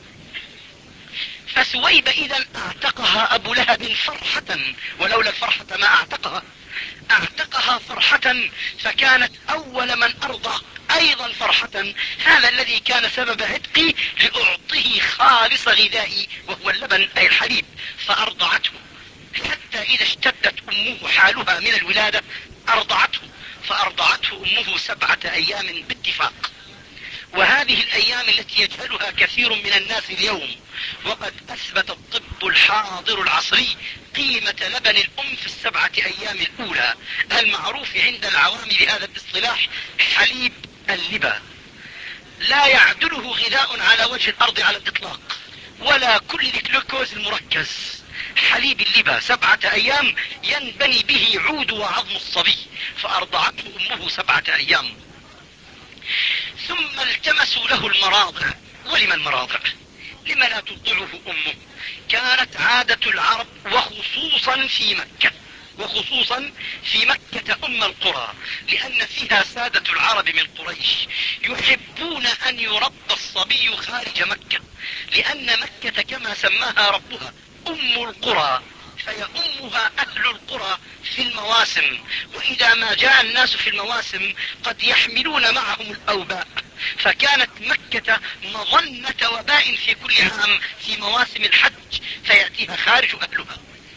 فثويبة إذا اعتقها أبو لهب فرحة، ولولا الفرحة ما اعتقها، اعتقها فرحة، فكانت أول من أرضى أيضا فرحة. هذا الذي كان سبب عتقي لأعطيه خالص غذائي وهو اللبن أي الحليب، فأرضعته حتى إذا اشتدت أمه حالها من الولادة أرضعته، فأرضعته أمه سبعة أيام باتفاق. وهذه الأيام التي يجهلها كثير من الناس اليوم، وقد أثبت الطب الحاضر العصري قيمة لبن الأم في السبعة أيام الأولى، المعروف عند العوام بهذا الاصطلاح حليب اللبا. لا يعدله غذاء على وجه الأرض على الإطلاق، ولا كل الجلوكوز المركز. حليب اللبا سبعة أيام ينبني به عود وعظم الصبي، فأرضعته أمه سبعة أيام. ثم التمسوا له المراضع. ولم المراضع؟ لما لا ترضعه أمه؟ كانت عادة العرب وخصوصا في مكة، وخصوصا في مكة أم القرى، لأن فيها سادة العرب من قريش يحبون أن يربى الصبي خارج مكة، لأن مكة كما سماها ربها أم القرى، فيأمها أهل القرى في المواسم، وإذا ما جاء الناس في المواسم قد يحملون معهم الأوباء، فكانت مكة مظنة وباء في كل عام في مواسم الحج فيأتيها خارج أهلها.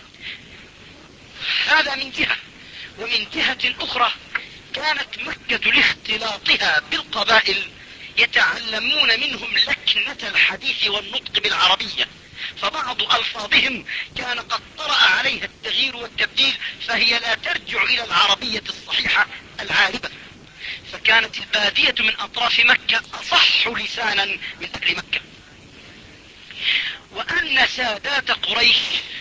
هذا من جهة. ومن جهة أخرى كانت مكة لاختلاطها بالقبائل يتعلمون منهم لكنة الحديث والنطق بالعربية، فبعض ألفاظهم كان قد طرأ عليها التغيير والتبديل، فهي لا ترجع إلى العربية الصحيحة العاربة. فكانت البادية من أطراف مكة أصح لسانا من أهل مكة. وأن سادات قريش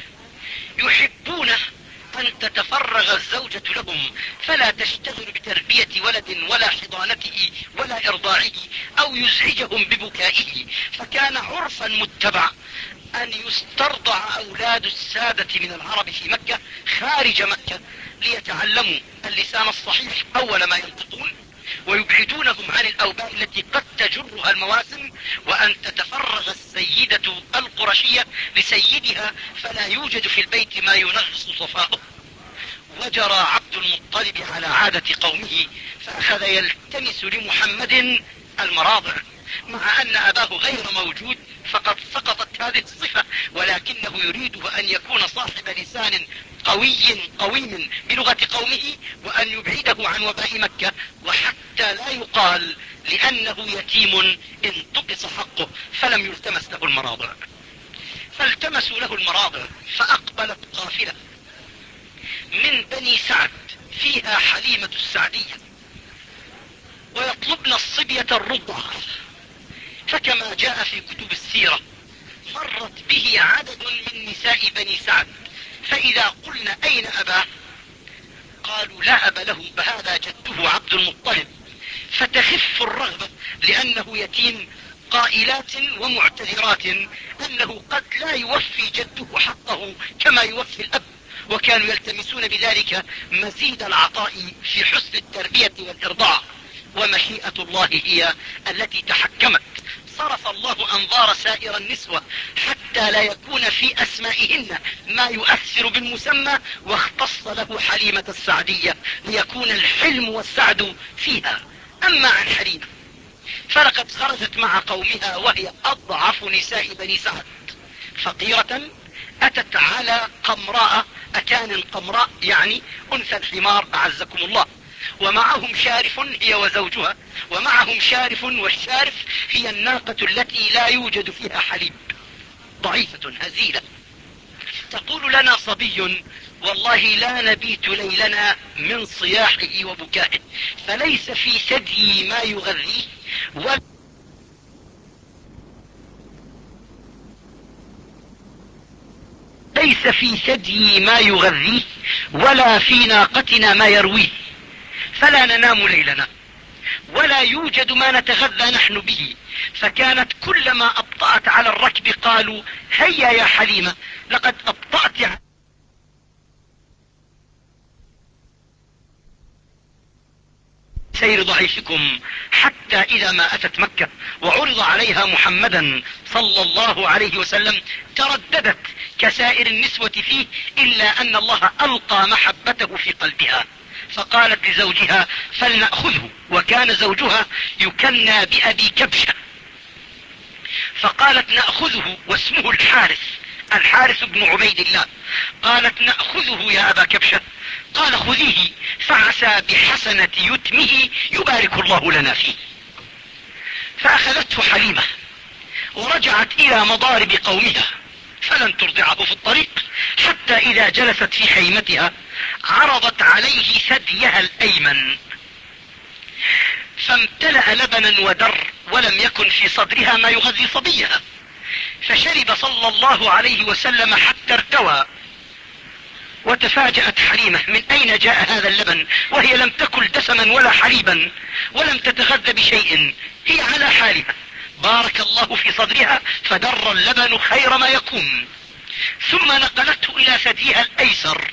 يحبون أن تتفرغ الزوجة لهم، فلا تشتغل بتربية ولد ولا حضانته ولا إرضاعه أو يزعجهم ببكائه، فكان عرفا متبع أن يسترضع أولاد السادة من العرب في مكة خارج مكة ليتعلموا اللسان الصحيح أول ما ينطقون، ويبعدونهم عن الأوباء التي قد تجرها المواسم، وأن تتفرغ السيدة القرشية لسيدها فلا يوجد في البيت ما ينغص صفاؤه. وجرى عبد المطلب على عادة قومه، فأخذ يلتمس لمحمد المراضع، مع أن أباه غير موجود فقد سقطت هذه الصفة، ولكنه يريد أن يكون صاحب لسان قوي قويم بلغة قومه، وأن يبعده عن وباء مكة، وحتى لا يقال لأنه يتيم انتقص حقه، فلم يلتمس له المراضع. فالتمسوا له المراضع، فأقبلت قافلة من بني سعد فيها حليمة السعدية ويطلبن الصبية الرضع. فكما جاء في كتب السيرة مرت به عدد من نساء بني سعد، فإذا قلنا أين أباه قالوا لا أب له، فهذا جده عبد المطلب، فتخف الرغبة لأنه يتيم، قائلات ومعتذرات أنه قد لا يوفي جده حقه كما يوفي الأب، وكانوا يلتمسون بذلك مزيد العطاء في حسن التربية والإرضاع. ومشيئة الله هي التي تحكمت، صرف الله أنظار سائر النسوة حتى لا يكون في أسمائهن ما يؤثر بالمسمى، واختص له حليمة السعدية ليكون الحلم والسعد فيها. أما عن حليمة فلقد خرجت مع قومها وهي أضعف نساء بني سعد، فقيرة أتت على قمراء، أكان قمراء يعني أنثى الحمار أعزكم الله، ومعهم شارف هي وزوجها، ومعهم شارف، والشارف هي الناقة التي لا يوجد فيها حليب، ضعيفة هزيلة. تقول لنا صبي والله لا نبيت ليلنا من صياحه وبكائه، فليس في ثدي ما يغذيه ولا ليس في ثدي ما يغذيه ولا في ناقتنا ما يرويه، فلا ننام ليلنا. ولا يوجد ما نتغذى نحن به، فكانت كلما أبطأت على الركب قالوا هيا يا حليمة لقد أبطأت سير ضعيفكم، حتى إذا ما أتت مكة وعرض عليها محمدا صلى الله عليه وسلم ترددت كسائر النسوة فيه، إلا أن الله ألقى محبته في قلبها، فقالت لزوجها فلنأخذه، وكان زوجها يكنى بأبي كبشة، فقالت نأخذه واسمه الحارث الحارث بن عبيد الله، قالت نأخذه يا أبا كبشة، قال خذيه فعسى بحسنة يتمه يبارك الله لنا فيه. فأخذته حليمة ورجعت إلى مضارب قومها، فلن ترضعه في الطريق، حتى إذا جلست في خيمتها عرضت عليه ثديها الأيمن، فامتلأ لبنا ودر، ولم يكن في صدرها ما يغذي صبيها، فشرب صلى الله عليه وسلم حتى ارتوى. وتفاجأت حليمة من أين جاء هذا اللبن وهي لم تكل دسما ولا حليبا ولم تتغذى بشيء، هي على حالها، بارك الله في صدرها فدر اللبن خير ما يكون. ثم نقلته إلى ثديها الأيسر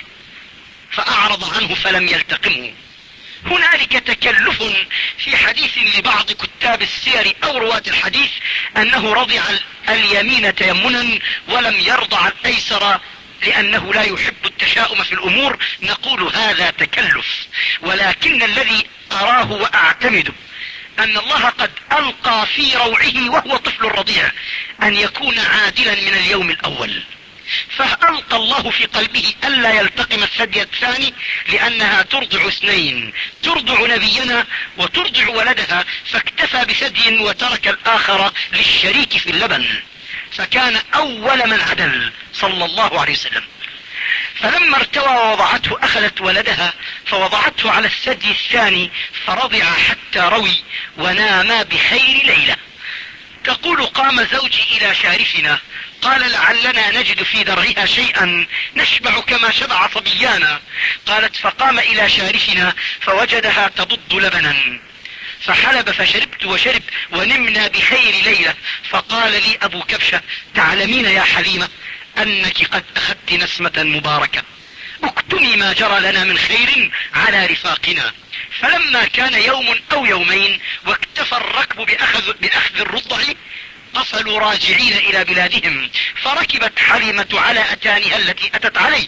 فأعرض عنه فلم يلتقمه. هنالك تكلف في حديث لبعض كتاب السير أو رواة الحديث أنه رضع اليمين تيمنا ولم يرضع الأيسر لأنه لا يحب التشاؤم في الأمور. نقول هذا تكلف، ولكن الذي أراه وأعتمده أن الله قد ألقى في روعه وهو طفل رضيع أن يكون عادلا من اليوم الأول، فألقى الله في قلبه ألا يلتقم الثدي الثاني، لأنها ترضع اثنين، ترضع نبينا وترضع ولدها، فاكتفى بثدي وترك الآخر للشريك في اللبن، فكان أول من عدل صلى الله عليه وسلم. فلما ارتوى ووضعته أخذت ولدها فوضعته على الثدي الثاني فرضع حتى روي وناما بخير ليلة. تقول قام زوجي إلى شارفنا قال لعلنا نجد في درعها شيئا نشبع كما شبع صبيانا، قالت فقام إلى شارفنا فوجدها تبض لبنا فحلب فشربت وشرب ونمنا بخير ليلة. فقال لي أبو كبشة تعلمين يا حليمة أنك قد أخذت نسمة مباركة، اكتمي ما جرى لنا من خير على رفاقنا. فلما كان يوم أو يومين واكتفى الركب بأخذ, بأخذ الرضع قفلوا راجعين إلى بلادهم، فركبت حليمة على أتانها التي أتت عليه،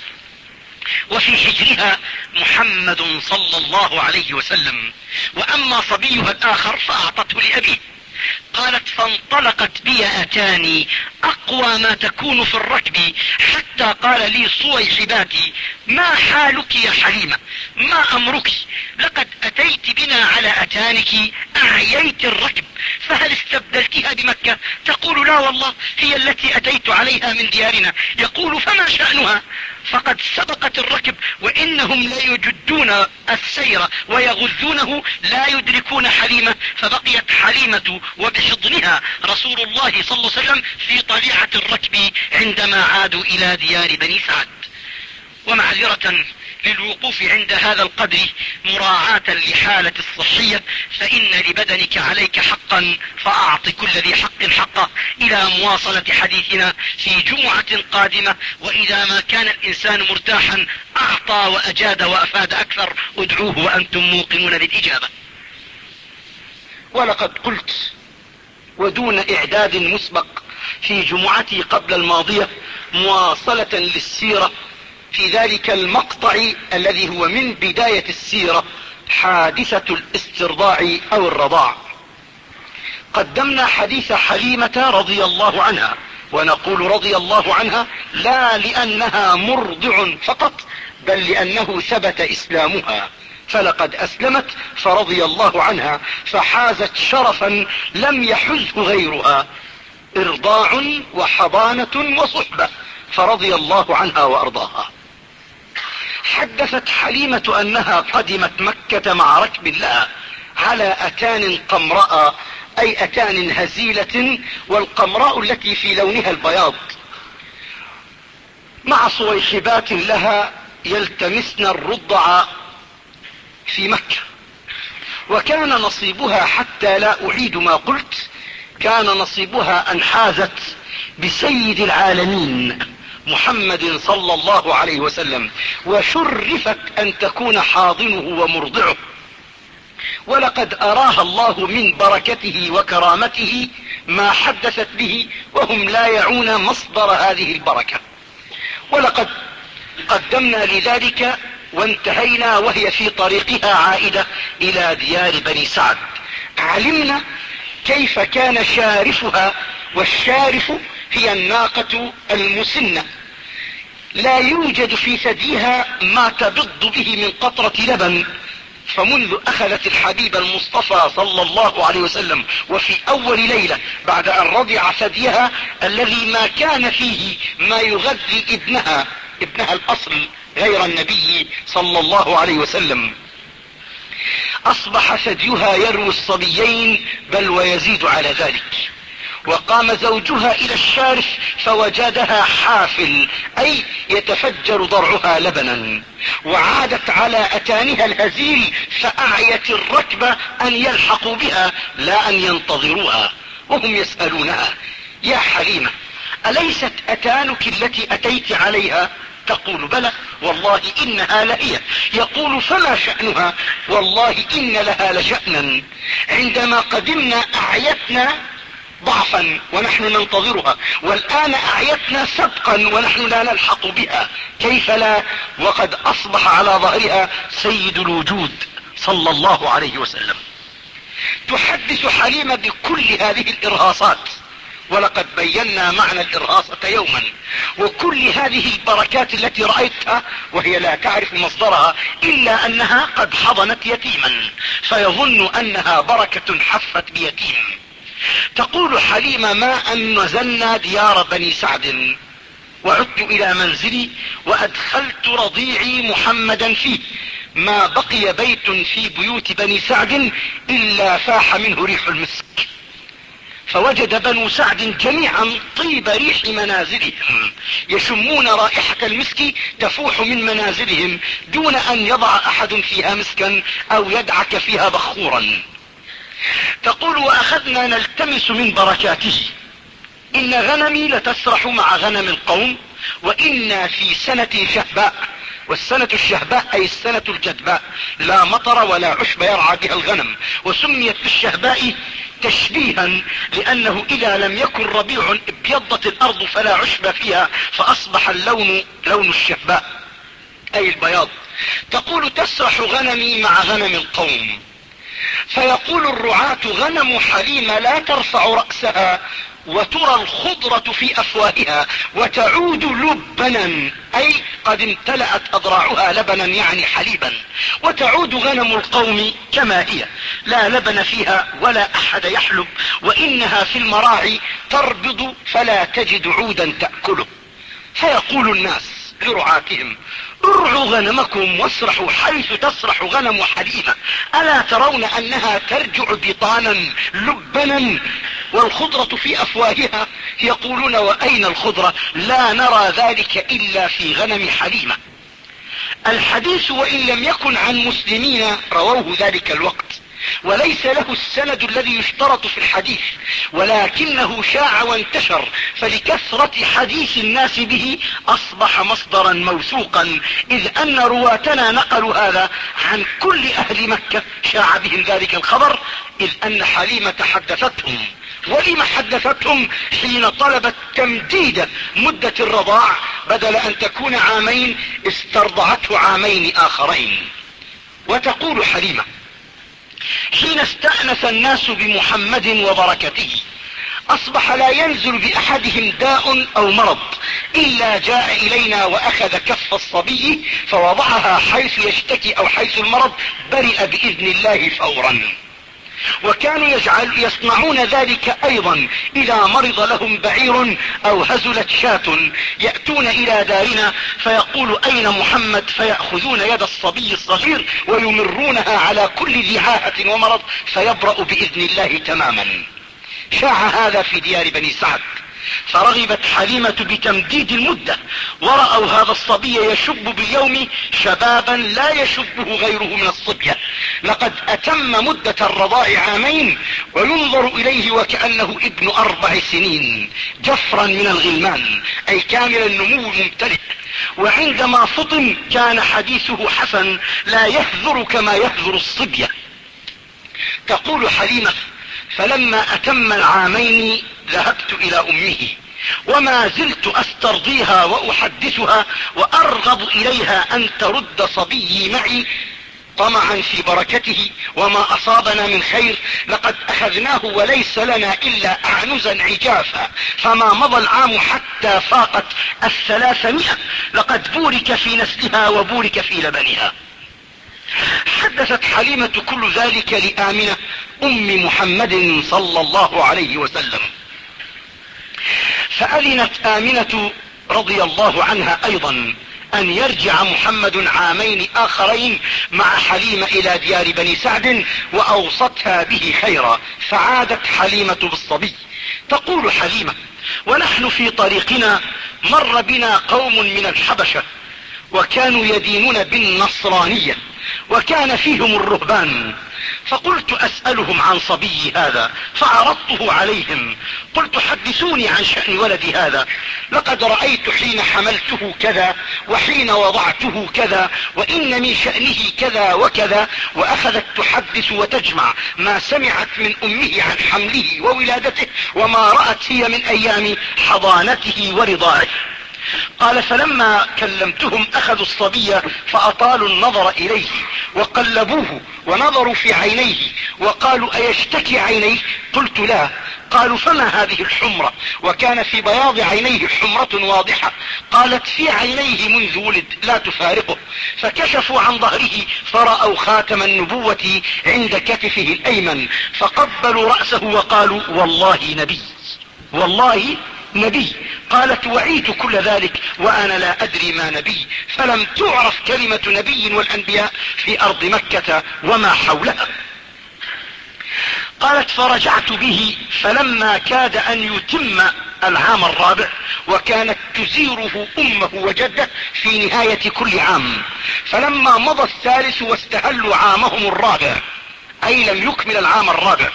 وفي حجرها محمد صلى الله عليه وسلم، وأما صبيها الآخر فأعطته لأبيه. قالت فانطلقت بي أتاني أقوى ما تكون في الركب، حتى قال لي صويحباتي ما حالك يا حليمة، ما أمرك، لقد أتيت بنا على أتانك أعييت الركب، فهل استبدلتها بمكة؟ تقول لا والله هي التي أتيت عليها من ديارنا. يقول فما شأنها؟ فقد سبقت الركب وإنهم لا يجدون السير ويغذونه لا يدركون حليمة، فبقيت حليمة وبحضنها رسول الله صلى الله عليه وسلم في طليعة الركب عندما عادوا إلى ديار بني سعد. ومعذرة للوقوف عند هذا القدر مراعاة لحالة الصحية، فإن لبدنك عليك حقا فأعط كل ذي حق حقه، إلى مواصلة حديثنا في جمعة قادمة. وإذا ما كان الإنسان مرتاحا أعطى وأجاد وأفاد أكثر، ادعوه وأنتم موقنون بالإجابة. ولقد قلت ودون إعداد مسبق في جمعتي قبل الماضية مواصلة للسيرة في ذلك المقطع الذي هو من بداية السيرة، حادثة الاسترضاع أو الرضاع. قدمنا حديث حليمة رضي الله عنها، ونقول رضي الله عنها لا لأنها مرضع فقط، بل لأنه ثبت إسلامها، فلقد أسلمت فرضي الله عنها، فحازت شرفا لم يحزه غيرها، إرضاع وحضانة وصحبة، فرضي الله عنها وأرضاها. حدثت حليمة أنها قدمت مكة مع ركب لها على أتان قمراء، أي أتان هزيلة، والقمراء التي في لونها البياض، مع صويحبات لها يلتمسن الرضع في مكة. وكان نصيبها، حتى لا أعيد ما قلت، كان نصيبها أن حازت بسيد العالمين محمد صلى الله عليه وسلم، وشرفت أن تكون حاضنه ومرضعه. ولقد أراها الله من بركته وكرامته ما حدثت به، وهم لا يعون مصدر هذه البركة. ولقد قدمنا لذلك وانتهينا وهي في طريقها عائدة إلى ديار بني سعد. علمنا كيف كان شارفها، والشارف هي الناقة المسنة، لا يوجد في ثديها ما تبض به من قطرة لبن. فمنذ أخذت الحبيب المصطفى صلى الله عليه وسلم، وفي أول ليلة بعد أن رضع ثديها الذي ما كان فيه ما يغذي ابنها ابنها الأصل غير النبي صلى الله عليه وسلم، أصبح ثديها يروي الصبيين، بل ويزيد على ذلك. وقام زوجها إلى الشارف فوجدها حافل، أي يتفجر ضرعها لبنا، وعادت على أتانها الهزيل، فأعيت الركب أن يلحقوا بها لا أن ينتظروها، وهم يسألونها: يا حليمة، أليست أتانك التي أتيت عليها؟ تقول: بلى والله إنها لهي. يقول: فما شأنها؟ والله إن لها لشأنا، عندما قدمنا أعيتنا ضعفا ونحن ننتظرها، والآن أعيتنا سبقا ونحن لا نلحق بها، كيف لا وقد أصبح على ظهرها سيد الوجود صلى الله عليه وسلم. تحدث حليمة بكل هذه الإرهاصات، ولقد بينا معنى الإرهاصة يوما، وكل هذه البركات التي رأيتها وهي لا تعرف مصدرها إلا أنها قد حضنت يتيما فيظن أنها بركة حفت بيتيم. تقول حليمة: ما أن نزلنا ديار بني سعد وعدت إلى منزلي وأدخلت رضيعي محمدا فيه، ما بقي بيت في بيوت بني سعد إلا فاح منه ريح المسك، فوجد بنو سعد جميعا طيب ريح منازلهم، يشمون رائحة المسك تفوح من منازلهم دون أن يضع أحد فيها مسكا أو يدعك فيها بخورا. تقول: وأخذنا نلتمس من بركاته، إن غنمي لتسرح مع غنم القوم، وإنا في سنة شهباء، والسنة الشهباء أي السنة الجدباء، لا مطر ولا عشب يرعى بها الغنم، وسميت بالشهباء تشبيها لأنه إذا لم يكن ربيع ابيضت الأرض فلا عشب فيها، فأصبح اللون لون الشهباء أي البياض. تقول: تسرح غنمي مع غنم القوم، فيقول الرعاة: غنم حليمة لا ترفع رأسها وترى الخضرة في أفواهها وتعود لبنا، أي قد امتلأت أضراعها لبنا يعني حليبا، وتعود غنم القوم كما هي لا لبن فيها ولا أحد يحلب، وإنها في المراعي تربض فلا تجد عودا تأكله. فيقول الناس لرعاتهم: ارعوا غنمكم واسرحوا حيث تسرح غنم حليمة، ألا ترون أنها ترجع بطانا لبنا والخضرة في أفواهها؟ يقولون: وأين الخضرة؟ لا نرى ذلك إلا في غنم حليمة. الحديث وإن لم يكن عن مسلمين رووه ذلك الوقت، وليس له السند الذي يشترط في الحديث، ولكنه شاع وانتشر، فلكثرة حديث الناس به أصبح مصدرا موثوقا، إذ أن رواتنا نقلوا هذا عن كل أهل مكة، شاع بهم ذلك الخبر، إذ أن حليمة حدثتهم. ولما حدثتهم؟ حين طلبت تمديد مدة الرضاع، بدل أن تكون عامين استرضعته عامين آخرين. وتقول حليمة: حين استأنس الناس بمحمد وبركته أصبح لا ينزل بأحدهم داء أو مرض إلا جاء إلينا وأخذ كف الصبي فوضعها حيث يشتكي أو حيث المرض، برئ بإذن الله فورا. وكانوا يجعل يصنعون ذلك أيضا إذا مرض لهم بعير أو هزلت شاة، يأتون إلى دارنا فيقول: أين محمد؟ فيأخذون يد الصبي الصغير ويمرونها على كل ذي عاهة ومرض فيبرأ بإذن الله تماما. شاع هذا في ديار بني سعد، فرغبت حليمة بتمديد المدة، ورأوا هذا الصبي يشب باليوم شبابا لا يشبه غيره من الصبية، لقد أتم مدة الرضاع عامين وينظر إليه وكأنه ابن أربع سنين، جفرا من الغلمان، أي كامل النمو ممتلئ. وعندما فطن كان حديثه حسن لا يهذر كما يهذر الصبية. تقول حليمة: فلما أتم العامين ذهبت إلى أمه وما زلت أسترضيها وأحدثها وأرغب إليها أن ترد صبيي معي طمعا في بركته، وما أصابنا من خير لقد أخذناه وليس لنا إلا أعنزا عجافا، فما مضى العام حتى فاقت الثلاثمائة، لقد بورك في نسلها وبورك في لبنها. حدثت حليمة كل ذلك لآمنة أم محمد صلى الله عليه وسلم، فأذنت آمنة رضي الله عنها أيضا أن يرجع محمد عامين آخرين مع حليمة إلى ديار بني سعد، وأوصتها به خيرا، فعادت حليمة بالصبي. تقول حليمة: ونحن في طريقنا مر بنا قوم من الحبشة وكانوا يدينون بالنصرانية وكان فيهم الرهبان، فقلت أسألهم عن صبي هذا فعرضته عليهم، قلت: حدثوني عن شأن ولدي هذا، لقد رأيت حين حملته كذا وحين وضعته كذا، وإن من شأنه كذا وكذا. وأخذت تحدث وتجمع ما سمعت من أمه عن حمله وولادته وما رأت هي من أيام حضانته ورضاعه. قال: فلما كلمتهم أخذوا الصبي فأطالوا النظر إليه وقلبوه ونظروا في عينيه وقالوا: أيشتكي عينيه؟ قلت: لا. قالوا: فما هذه الحمرة؟ وكان في بياض عينيه حمرة واضحة. قالت: في عينيه منذ ولد لا تفارقه. فكشفوا عن ظهره فرأوا خاتم النبوة عند كتفه الأيمن، فقبلوا رأسه وقالوا: والله نبي، والله نبي. قالت: وعيت كل ذلك وأنا لا أدري ما نبي، فلم تعرف كلمة نبي والأنبياء في أرض مكة وما حولها. قالت: فرجعت به فلما كاد أن يتم العام الرابع، وكانت تزيره أمه وجده في نهاية كل عام، فلما مضى الثالث واستهلوا عامهم الرابع، أي لم يكمل العام الرابع،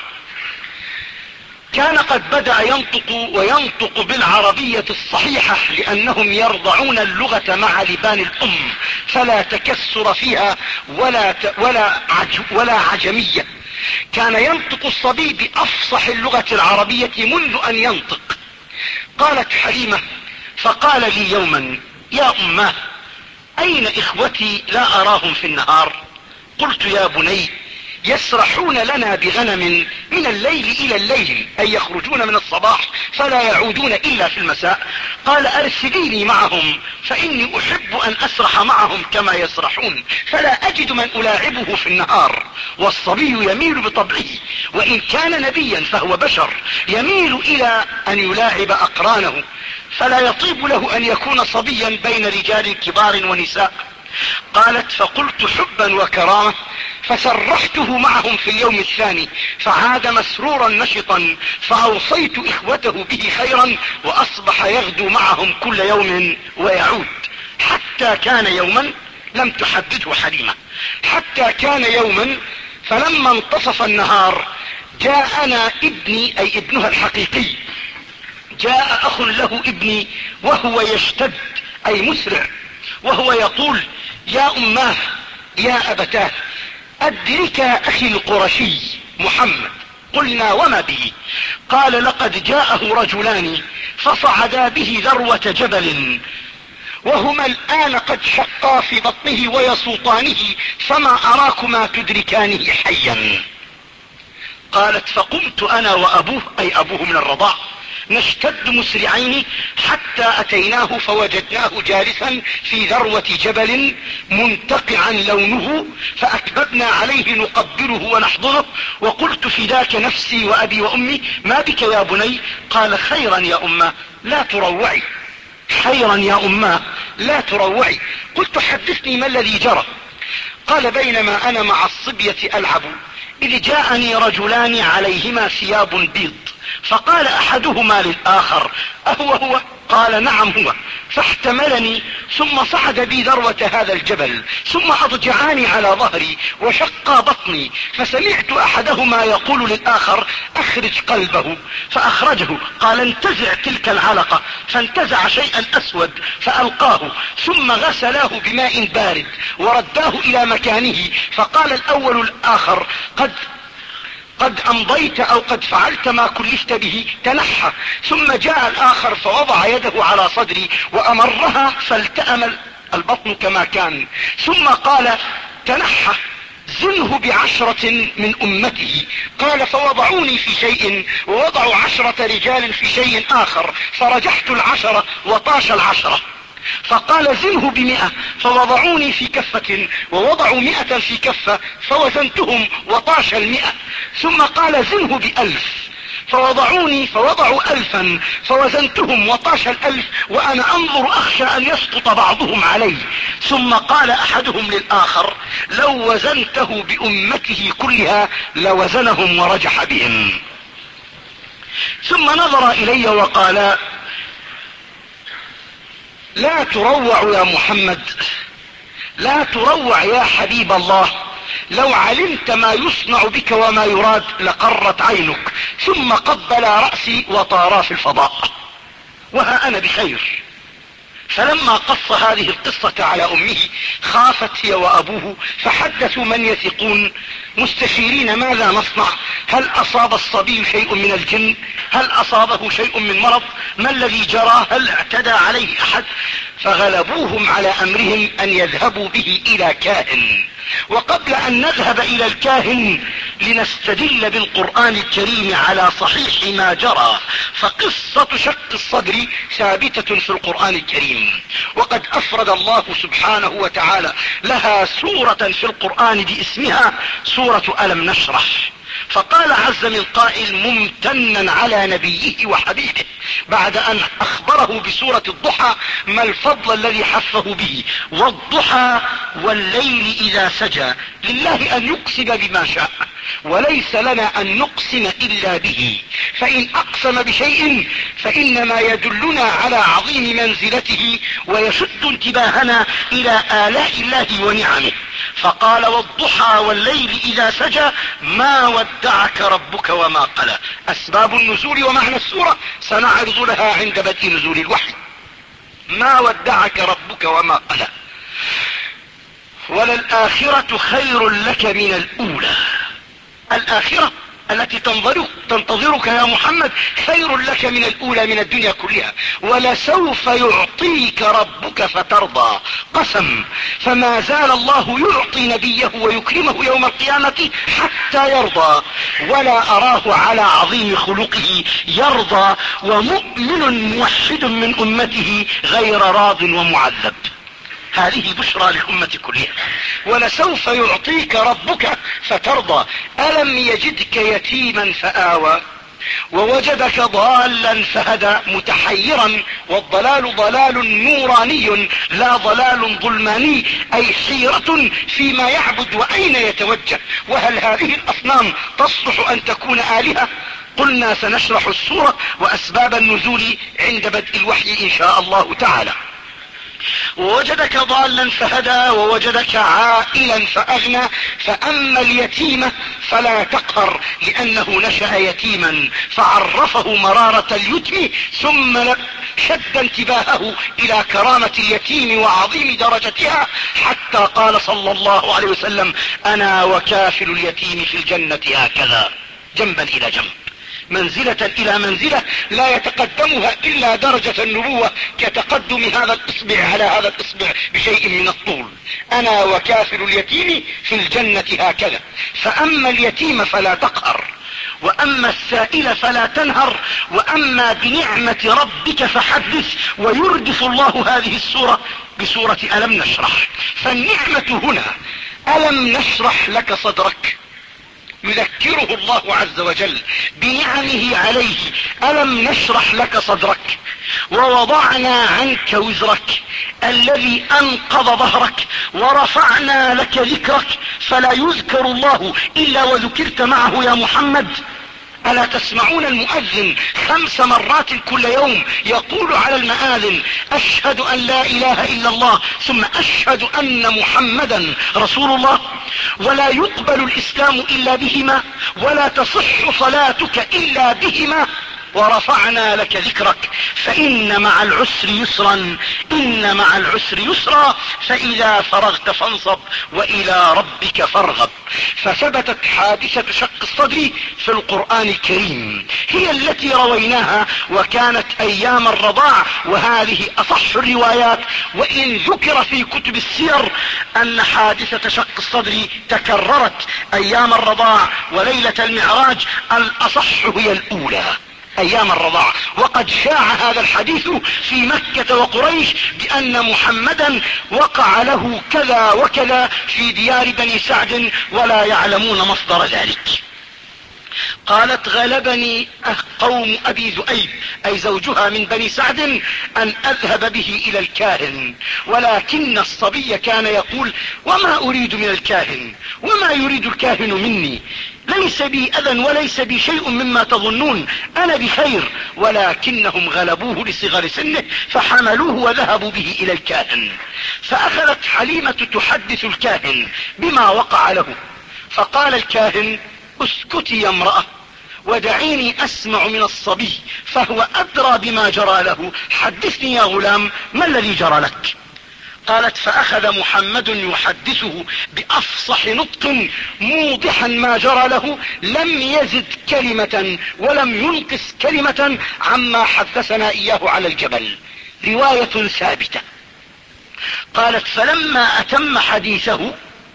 كان قد بدأ ينطق وينطق بالعربية الصحيحة، لأنهم يرضعون اللغة مع لبان الأم فلا تكسر فيها ولا, ولا, عج ولا عجمية. كان ينطق الصبي بأفصح اللغة العربية منذ أن ينطق. قالت حليمة: فقال لي يوما: يا أماه، أين إخوتي لا أراهم في النهار؟ قلت: يا بني، يسرحون لنا بغنم من الليل إلى الليل، أي يخرجون من الصباح فلا يعودون إلا في المساء. قال: أرسليني معهم فإني أحب أن أسرح معهم كما يسرحون، فلا أجد من ألاعبه في النهار. والصبي يميل بطبعه، وإن كان نبيا فهو بشر يميل إلى أن يلاعب أقرانه، فلا يطيب له أن يكون صبيا بين رجال كبار ونساء. قالت: فقلت حبا وكرامة فسرحته معهم في اليوم الثاني، فعاد مسرورا نشطا، فأوصيت إخوته به خيرا، وأصبح يغدو معهم كل يوم ويعود، حتى كان يوما لم تحدده حليمة، حتى كان يوما فلما انتصف النهار جاءنا ابني، أي ابنها الحقيقي، جاء أخ له ابني وهو يشتد، أي مسرع، وهو يقول: يا أماه، يا أبتاه، أدرك أخي القرشي محمد. قلنا: وما به؟ قال: لقد جاءه رجلان فصعدا به ذروة جبل، وهما الآن قد شقا في بطنه ويصوطانه، فما أراكما تدركانه حيا. قالت: فقمت أنا وأبوه، أي أبوه من الرضاع، نشتد مسرعين حتى أتيناه فوجدناه جالسا في ذروة جبل منتقعا لونه، فأكببنا عليه نقبله ونحضنه، وقلت: فداك نفسي وأبي وأمي، ما بك يا بني؟ قال: خيرا يا أمه لا تروعي، خيرا يا أمه لا تروعي. قلت: حدثني ما الذي جرى؟ قال: بينما أنا مع الصبية ألعب إذ جاءني رجلان عليهما ثياب بيض، فقال احدهما للاخر: اهو هو؟ قال: نعم هو. فاحتملني ثم صعد بي ذروة هذا الجبل ثم اضجعاني على ظهري وشق بطني، فسمعت احدهما يقول للاخر: اخرج قلبه، فاخرجه. قال: انتزع تلك العلقة، فانتزع شيئا اسود فالقاه، ثم غسلاه بماء بارد ورداه الى مكانه. فقال الاول الاخر: قد قد امضيت او قد فعلت ما كلفت به، تنحى. ثم جاء الاخر فوضع يده على صدري وامرها فالتأم البطن كما كان، ثم قال: تنحى، زنه بعشرة من امته. قال: فوضعوني في شيء ووضعوا عشرة رجال في شيء اخر، فرجحت العشرة وطاش العشرة. فقال: زنه بمئة، فوضعوني في كفة ووضعوا مئة في كفة، فوزنتهم وطاش المئة. ثم قال: زنه بألف، فوضعوني فوضعوا ألفا، فوزنتهم وطاش الألف، وأنا أنظر أخشى أن يسقط بعضهم علي. ثم قال أحدهم للآخر: لو وزنته بأمته كلها لوزنهم ورجح بهم. ثم نظر إلي وقال: لا تروع يا محمد، لا تروع يا حبيب الله، لو علمت ما يصنع بك وما يراد لقرت عينك. ثم قبل رأسي وطارا في الفضاء، وها أنا بخير. فلما قص هذه القصة على امه خافت هي وابوه، فحدثوا من يثقون مستشيرين: ماذا نصنع؟ هل اصاب الصبي شيء من الجن؟ هل اصابه شيء من مرض؟ ما الذي جرى؟ هل اعتدى عليه احد؟ فغلبوهم على امرهم ان يذهبوا به الى كاهن. وقبل ان نذهب الى الكاهن لنستدل بالقرآن الكريم على صحيح ما جرى، فقصة شق الصدر ثابتة في القرآن الكريم، وقد افرد الله سبحانه وتعالى لها سورة في القرآن باسمها سورة ألم نشرح. فقال عز من قائل ممتنا على نبيه وحبيبه بعد ان اخبره بسورة الضحى ما الفضل الذي حفه به: والضحى والليل اذا سجى. لله ان يقسم بما شاء، وليس لنا ان نقسم الا به، فان اقسم بشيء فانما يدلنا على عظيم منزلته ويشد انتباهنا الى آلاء الله ونعمه. فقال: والضحى والليل اذا سجى ما ودعك ربك وما قلى. اسباب النزول ومعنى السورة سنعرض لها عند بدء نزول الوحي. ما ودعك ربك وما قلى، وللآخرة خير لك من الأولى. الآخرة التي تنتظرك يا محمد خير لك من الأولى، من الدنيا كلها. ولسوف يعطيك ربك فترضى. قسم، فما زال الله يعطي نبيه ويكرمه يوم القيامة حتى يرضى، ولا أراه على عظيم خلقه يرضى ومؤمن موحد من أمته غير راض ومعذب. هذه بشرى للأمة كلها. ولسوف يعطيك ربك فترضى. ألم يجدك يتيما فآوى ووجدك ضالا فهدى، متحيرا، والضلال ضلال نوراني لا ضلال ظلماني، أي حيرة فيما يعبد وأين يتوجه. وهل هذه الأصنام تصلح أن تكون آلهة؟ قلنا سنشرح السورة وأسباب النزول عند بدء الوحي إن شاء الله تعالى. ووجدك ضالا فهدى ووجدك عائلا فأغنى. فأما اليتيم فلا تقهر لأنه نشأ يتيما فعرفه مرارة اليتم، ثم شد انتباهه إلى كرامة اليتيم وعظيم درجتها، حتى قال صلى الله عليه وسلم: أنا وكافل اليتيم في الجنة هكذا، جنبا إلى جنب، منزلة الى منزلة لا يتقدمها الا درجة النبوة كتقدم هذا الاصبع على هذا الاصبع بشيء من الطول. انا وكافل اليتيم في الجنة هكذا. فاما اليتيم فلا تقهر، واما السائل فلا تنهر، واما بنعمة ربك فحدث. ويردف الله هذه السورة بسورة ألم نشرح. فالنعمة هنا ألم نشرح لك صدرك، يذكره الله عز وجل بنعمه عليه. ألم نشرح لك صدرك ووضعنا عنك وزرك الذي أنقض ظهرك ورفعنا لك ذكرك. فلا يذكر الله إلا وذكرت معه يا محمد. ألا تسمعون المؤذن خمس مرات كل يوم يقول على المآذن أشهد أن لا إله إلا الله ثم أشهد أن محمدا رسول الله؟ ولا يقبل الإسلام إلا بهما، ولا تصح صلاتك إلا بهما. ورفعنا لك ذكرك فإن مع العسر يسرا، إن مع العسر يسرا، فإذا فرغت فانصب وإلى ربك فارغب. فثبتت حادثة شق الصدر في القرآن الكريم، هي التي رويناها وكانت أيام الرضاع، وهذه أصح الروايات، وإن ذكر في كتب السير أن حادثة شق الصدر تكررت أيام الرضاع وليلة المعراج، الأصح هي الأولى أيام الرضاعة. وقد شاع هذا الحديث في مكة وقريش بأن محمدا وقع له كذا وكذا في ديار بني سعد ولا يعلمون مصدر ذلك. قالت غلبني قوم أبي ذؤيب أي زوجها من بني سعد أن أذهب به إلى الكاهن، ولكن الصبي كان يقول وما أريد من الكاهن وما يريد الكاهن مني، ليس بي أذى وليس بي شيء مما تظنون، أنا بخير. ولكنهم غلبوه لصغر سنه فحملوه وذهبوا به إلى الكاهن. فأخذت حليمة تحدث الكاهن بما وقع له، فقال الكاهن اسكتي يا امرأة ودعيني أسمع من الصبي فهو أدرى بما جرى له، حدثني يا غلام ما الذي جرى لك؟ قالت فأخذ محمد يحدثه بأفصح نطق موضحا ما جرى له، لم يزد كلمة ولم ينقص كلمة عما حدثنا إياه على الجبل، رواية ثابتة. قالت فلما أتم حديثه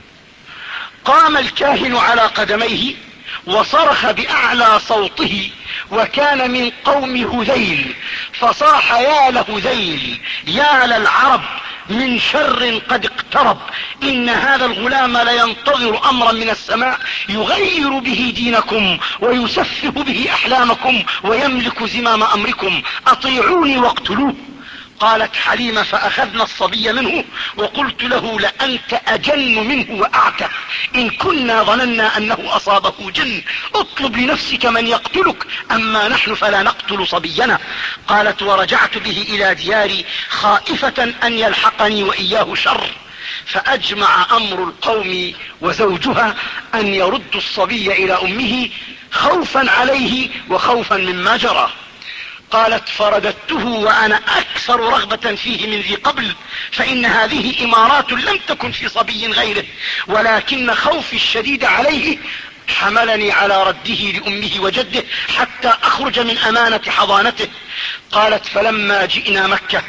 قام الكاهن على قدميه وصرخ بأعلى صوته، وكان من قوم هذيل، فصاح يا لهذيل يا للعرب من شر قد اقترب، إن هذا الغلام لينتظر أمرا من السماء يغير به دينكم ويسفه به أحلامكم ويملك زمام أمركم، أطيعوني واقتلوه. قالت حليمة فأخذنا الصبي منه وقلت له لأنت أجن منه وأعتى، إن كنا ظننا أنه أصابه جن، اطلب لنفسك من يقتلك، أما نحن فلا نقتل صبينا. قالت ورجعت به إلى دياري خائفة أن يلحقني وإياه شر، فأجمع أمر القوم وزوجها أن يردوا الصبي إلى أمه خوفا عليه وخوفا مما جرى. قالت فرددته وأنا أكثر رغبة فيه من ذي قبل، فإن هذه إمارات لم تكن في صبي غيره، ولكن خوفي الشديد عليه حملني على رده لأمه وجده حتى أخرج من أمانة حضانته. قالت فلما جئنا مكة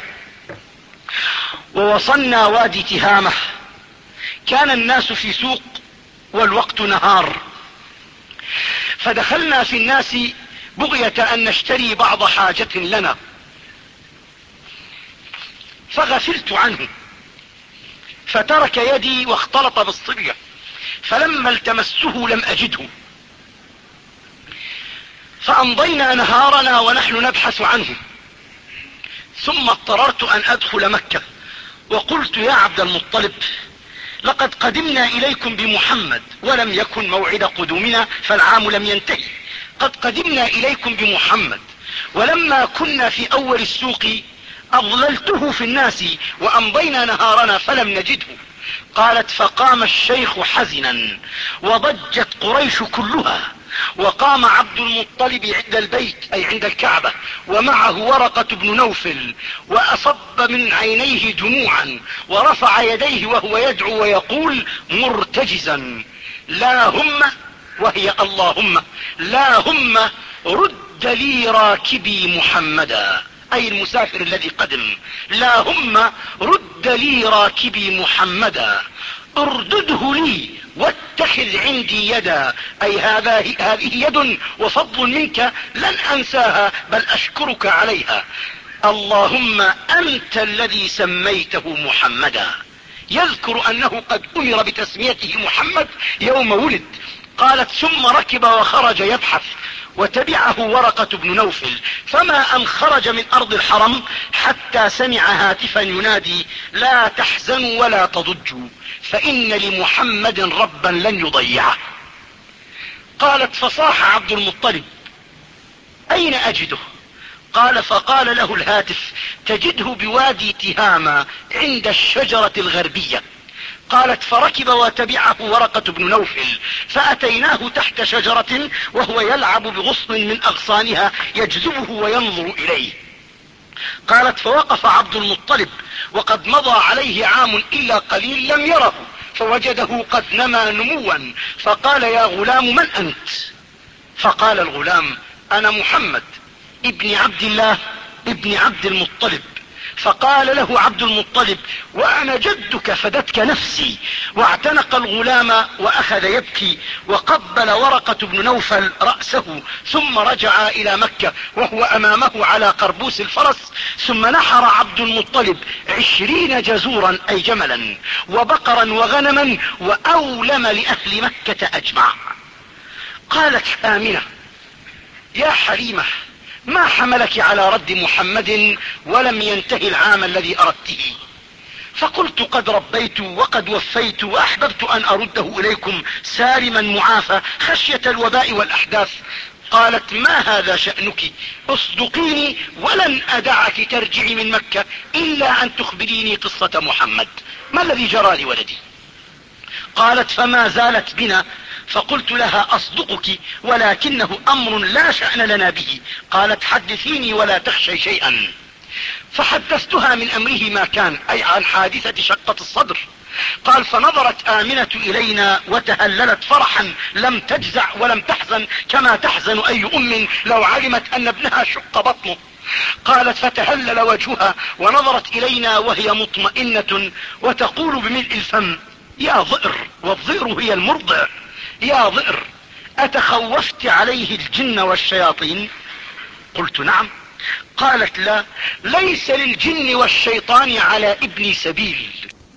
ووصلنا وادي تهامة كان الناس في سوق والوقت نهار، فدخلنا في الناس بغية أن نشتري بعض حاجة لنا، فغفلت عنه فترك يدي واختلط بالصبية، فلما التمسه لم أجده، فأمضينا نهارنا ونحن نبحث عنه. ثم اضطررت أن أدخل مكة وقلت يا عبد المطلب لقد قدمنا إليكم بمحمد ولم يكن موعد قدومنا فالعام لم ينتهي، قد قدمنا إليكم بمحمد، ولما كنا في أول السوق أضللته في الناس وأمضينا نهارنا فلم نجده. قالت فقام الشيخ حزنا وضجت قريش كلها، وقام عبد المطلب عند البيت أي عند الكعبة ومعه ورقة بن نوفل، وأصب من عينيه دموعا ورفع يديه وهو يدعو ويقول مرتجزا لا هم، وهي اللهم لا هم رد لي راكبي محمدا أي المسافر الذي قدم، لا هم رد لي راكبي محمدا، اردده لي واتخذ عندي يدا أي هذه يد وفضل منك لن أنساها بل أشكرك عليها، اللهم أنت الذي سميته محمدا، يذكر أنه قد أمر بتسميته محمد يوم ولد. قالت ثم ركب وخرج يبحث وتبعه ورقة بن نوفل، فما أن خرج من أرض الحرم حتى سمع هاتفا ينادي لا تحزنوا ولا تضجوا فإن لمحمد ربا لن يضيعه. قالت فصاح عبد المطلب اين اجده؟ قال فقال له الهاتف تجده بوادي تهامة عند الشجرة الغربية. قالت فركب وتبعه ورقة بن نوفل، فأتيناه تحت شجرة وهو يلعب بغصن من أغصانها يجذبه وينظر إليه. قالت فوقف عبد المطلب وقد مضى عليه عام إلا قليل لم يره، فوجده قد نمى نموا، فقال يا غلام من أنت؟ فقال الغلام أنا محمد ابن عبد الله ابن عبد المطلب. فقال له عبد المطلب وانا جدك فدتك نفسي، واعتنق الغلام واخذ يبكي، وقبل ورقة بن نوفل رأسه، ثم رجع الى مكة وهو امامه على قربوس الفرس. ثم نحر عبد المطلب عشرين جزورا اي جملا وبقرا وغنما واولم لاهل مكة اجمع. قالت آمنة يا حليمة ما حملك على رد محمد ولم ينتهي العام الذي اردته؟ فقلت قد ربيت وقد وفيت واحببت ان ارده اليكم سالما معافى خشية الوباء والاحداث. قالت ما هذا شأنك؟ اصدقيني ولن ادعك ترجعي من مكة الا ان تخبريني قصة محمد، ما الذي جرى لولدي؟ قالت فما زالت بنا، فقلت لها اصدقك ولكنه امر لا شأن لنا به. قالت حدثيني ولا تخشي شيئا. فحدثتها من امره ما كان، اي عن حادثة شقة الصدر. قال فنظرت آمنة الينا وتهللت فرحا لم تجزع ولم تحزن كما تحزن اي ام لو علمت ان ابنها شق بطنه. قالت فتهلل وجهها ونظرت الينا وهي مطمئنة وتقول بملء الفم يا ضئر، والضئر هي المرضع، يا ضئر اتخوفت عليه الجن والشياطين؟ قلت نعم. قالت لا، ليس للجن والشيطان على ابني سبيل،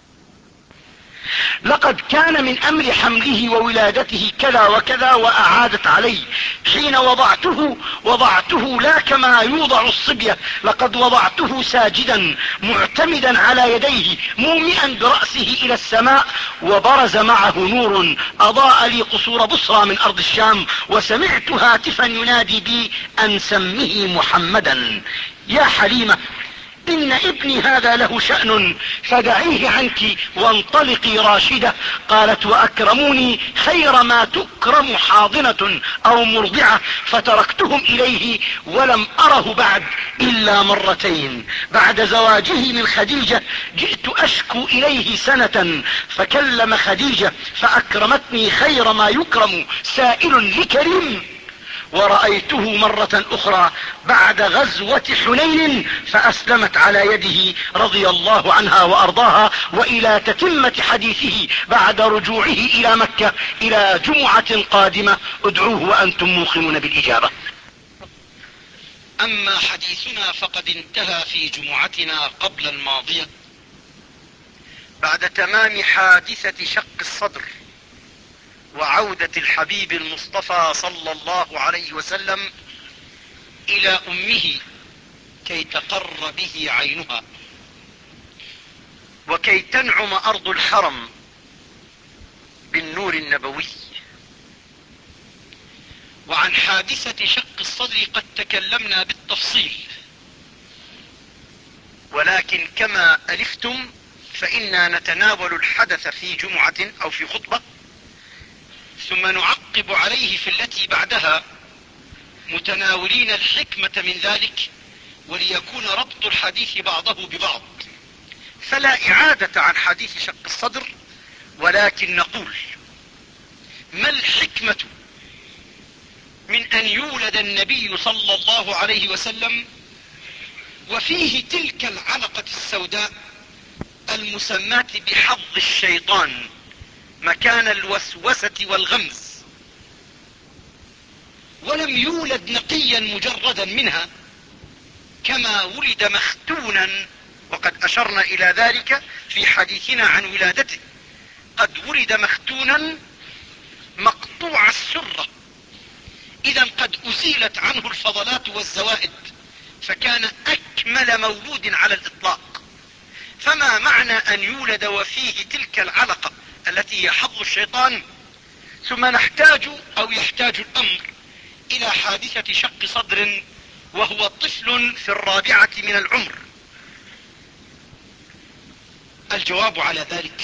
لقد كان من امر حمله وولادته كذا وكذا واعادت علي. حين وضعته وضعته لا كما يوضع الصبية، لقد وضعته ساجدا معتمدا على يديه مومئا برأسه الى السماء، وبرز معه نور اضاء لي قصور بصرى من ارض الشام، وسمعت هاتفا ينادي بي ان سمه محمدا. يا حليمة ان ابني هذا له شأن فدعيه عنك وانطلقي راشدة. قالت واكرموني خير ما تكرم حاضنة او مرضعة، فتركتهم اليه ولم اره بعد الا مرتين. بعد زواجه من خديجة جئت اشكو اليه سنة فكلم خديجة فاكرمتني خير ما يكرم سائل لكريم، ورأيته مرة اخرى بعد غزوة حنين فاسلمت على يده رضي الله عنها وارضاها. والى تتمة حديثه بعد رجوعه الى مكة الى جمعة قادمة ادعوه وانتم موقنون بالاجابة. اما حديثنا فقد انتهى في جمعتنا قبل الماضية بعد تمام حادثة شق الصدر وعودة الحبيب المصطفى صلى الله عليه وسلم الى امه كي تقر به عينها وكي تنعم ارض الحرم بالنور النبوي. وعن حادثة شق الصدر قد تكلمنا بالتفصيل، ولكن كما ألفتم فإنا نتناول الحدث في جمعة او في خطبة ثم نعقب عليه في التي بعدها متناولين الحكمة من ذلك وليكون ربط الحديث بعضه ببعض. فلا اعادة عن حديث شق الصدر، ولكن نقول ما الحكمة من ان يولد النبي صلى الله عليه وسلم وفيه تلك العلقة السوداء المسماة بحظ الشيطان مكان الوسوسة والغمز، ولم يولد نقيا مجردا منها كما ولد مختونا، وقد اشرنا الى ذلك في حديثنا عن ولادته. قد ولد مختونا مقطوع السرة، اذا قد ازيلت عنه الفضلات والزوائد فكان اكمل مولود على الاطلاق. فما معنى ان يولد وفيه تلك العلقة التي هي حظ الشيطان؟ ثم نحتاج او يحتاج الامر الى حادثة شق صدر وهو طفل في الرابعة من العمر؟ الجواب على ذلك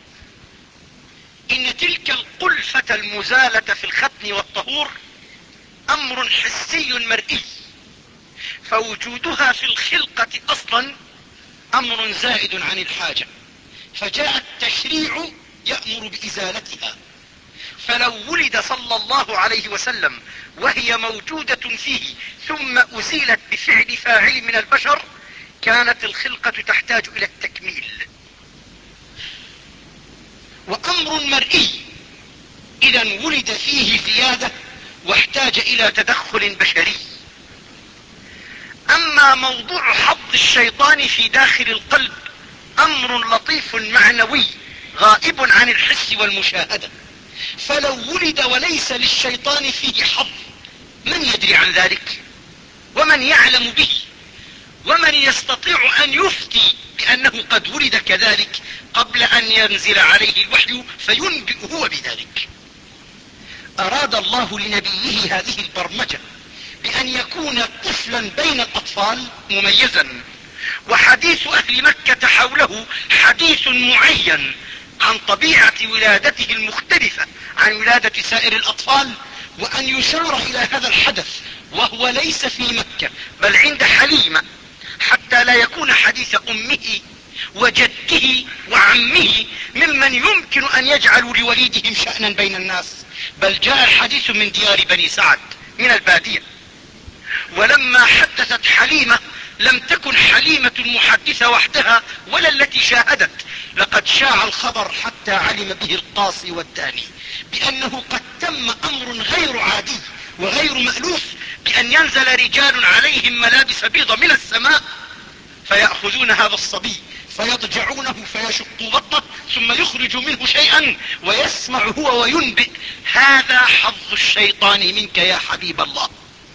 ان تلك القلفة المزالة في الختن والطهور امر حسي مرئي، فوجودها في الخلقة اصلا امر زائد عن الحاجة، فجاء التشريع يأمر بازالتها. فلو ولد صلى الله عليه وسلم وهي موجودة فيه ثم ازيلت بفعل فاعل من البشر كانت الخلقة تحتاج الى التكميل. وامر مرئي اذا ولد فيه زيادة واحتاج الى تدخل بشري. اما موضوع حظ الشيطان في داخل القلب امر لطيف معنوي غائب عن الحس والمشاهدة، فلو ولد وليس للشيطان فيه حظ من يدري عن ذلك؟ ومن يعلم به؟ ومن يستطيع ان يفتي بانه قد ولد كذلك قبل ان ينزل عليه الوحي فينبئ هو بذلك؟ اراد الله لنبيه هذه البرمجة بان يكون طفلا بين الاطفال مميزا، وحديث اهل مكة حوله حديث معين عن طبيعة ولادته المختلفة عن ولادة سائر الاطفال، وان يشار الى هذا الحدث وهو ليس في مكة بل عند حليمة، حتى لا يكون حديث امه وجده وعمه ممن يمكن ان يجعلوا لوليدهم شأنا بين الناس، بل جاء الحديث من ديار بني سعد من البادية. ولما حدثت حليمة لم تكن حليمة المحدثة وحدها ولا التي شاهدت، لقد شاع الخبر حتى علم به القاصي والداني بانه قد تم امر غير عادي وغير مألوف، بان ينزل رجال عليهم ملابس بيض من السماء فيأخذون هذا الصبي فيضجعونه فيشقوا بطنه ثم يخرج منه شيئا ويسمع هو وينبئ هذا حظ الشيطان منك يا حبيب الله.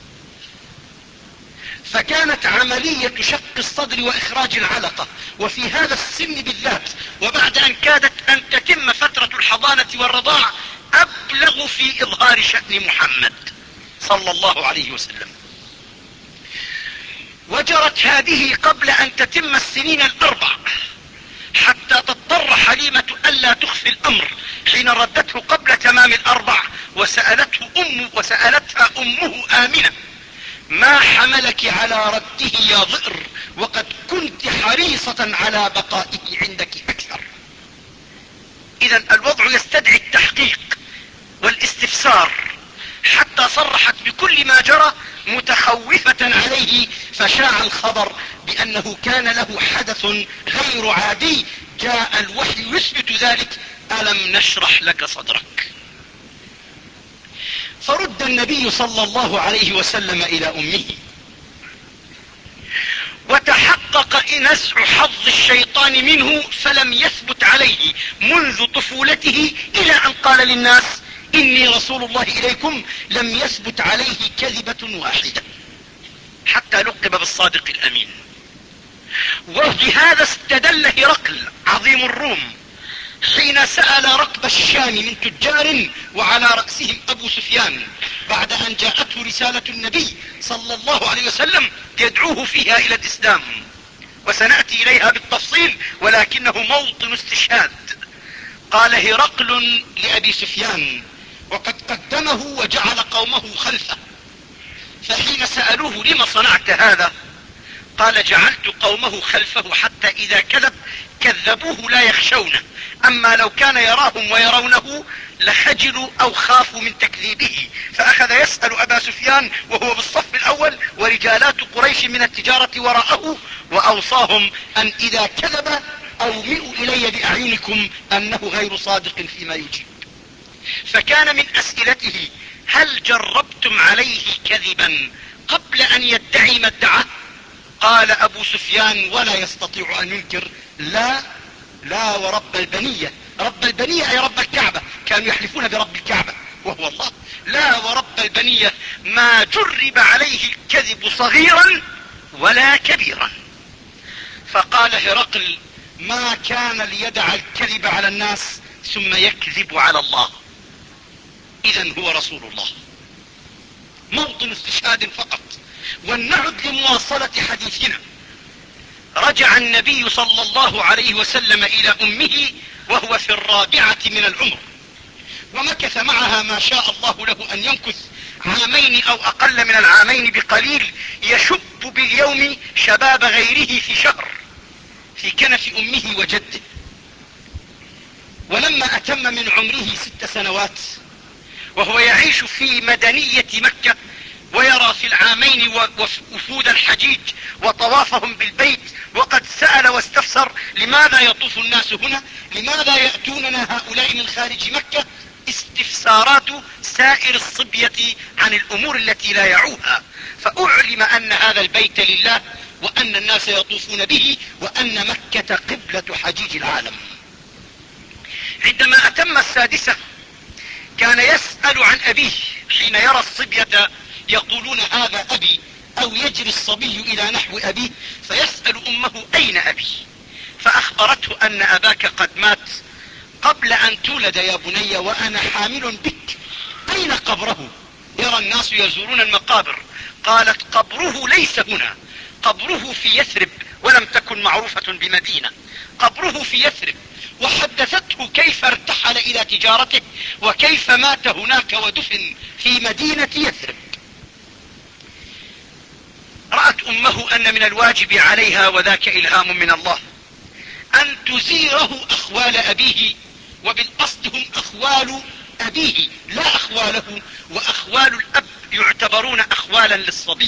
فكانت عملية شق الصدر واخراج العلقة وفي هذا السن بالذات، وبعد ان كادت ان تتم فترة الحضانة والرضاع، ابلغ في اظهار شأن محمد صلى الله عليه وسلم. وجرت هذه قبل ان تتم السنين الاربع، حتى تضطر حليمة الا تخفي الامر حين ردته قبل تمام الاربع وسألته أم وسألتها امه آمنة ما حملك على رده يا ضئر وقد كنت حريصة على بقائه عندك اكثر. اذا الوضع يستدعي التحقيق والاستفسار، حتى صرحت بكل ما جرى متخوفة عليه، فشاع الخبر بانه كان له حدث غير عادي، جاء الوحي يثبت ذلك: الم نشرح لك صدرك. فرد النبي صلى الله عليه وسلم الى امه، وتحقق نزع حظ الشيطان منه، فلم يثبت عليه منذ طفولته الى ان قال للناس اني رسول الله اليكم، لم يثبت عليه كذبة واحدة حتى لقب بالصادق الامين. وبهذا استدل هرقل عظيم الروم حين سأل ركب الشام من تجار وعلى رأسهم ابو سفيان بعد ان جاءته رسالة النبي صلى الله عليه وسلم يدعوه فيها الى الاسلام، وسنأتي اليها بالتفصيل ولكنه موطن استشهاد. قال هرقل لابي سفيان وقد قدمه وجعل قومه خلفه، فحين سألوه لم صنعت هذا قال جعلت قومه خلفه حتى اذا كذب كذبوه لا يخشونه، اما لو كان يراهم ويرونه لخجلوا او خافوا من تكذيبه. فاخذ يسأل ابا سفيان وهو بالصف الاول ورجالات قريش من التجارة وراءه، واوصاهم ان اذا كذب اومئوا الي باعينكم انه غير صادق فيما يجيب. فكان من اسئلته هل جربتم عليه كذبا قبل ان يدعي ما ادعاه؟ قال ابو سفيان ولا يستطيع ان ينكر: لا لا ورب البنية. رب البنية اي رب الكعبة، كانوا يحلفون برب الكعبة وهو الله. لا ورب البنية ما جرب عليه الكذب صغيرا ولا كبيرا. فقال هرقل: ما كان ليدع الكذب على الناس ثم يكذب على الله. اذا هو رسول الله موطن استشهاد فقط. ولنعد لمواصلة حديثنا. رجع النبي صلى الله عليه وسلم إلى أمه وهو في الرابعة من العمر، ومكث معها ما شاء الله له أن يمكث عامين أو أقل من العامين بقليل، يشب باليوم شباب غيره في شهر في كنف أمه وجده. ولما أتم من عمره ست سنوات وهو يعيش في مدنية مكة ويرى في العامين وفود الحجيج وطوافهم بالبيت، وقد سأل واستفسر لماذا يطوف الناس هنا، لماذا يأتوننا هؤلاء من خارج مكة، استفسارات سائر الصبية عن الأمور التي لا يعوها. فأعلم أن هذا البيت لله، وأن الناس يطوفون به، وأن مكة قبلة حجيج العالم. عندما أتم السادسة كان يسأل عن أبيه، حين يرى الصبية يقولون هذا أبي، أو يجري الصبي إلى نحو أبيه فيسأل أمه أين أبي، فأخبرته أن أباك قد مات قبل أن تولد يا بني، وأنا حامل بك. أين قبره؟ يرى الناس يزورون المقابر. قالت قبره ليس هنا، قبره في يثرب، ولم تكن معروفة بمدينة، قبره في يثرب. وحدثته كيف ارتحل إلى تجارته وكيف مات هناك ودفن في مدينة يثرب. رأت أمه أن من الواجب عليها، وذاك إلهام من الله، أن تزيره أخوال أبيه، وبالقصد هم أخوال أبيه لا أخواله، وأخوال الأب يعتبرون أخوالا للصبي.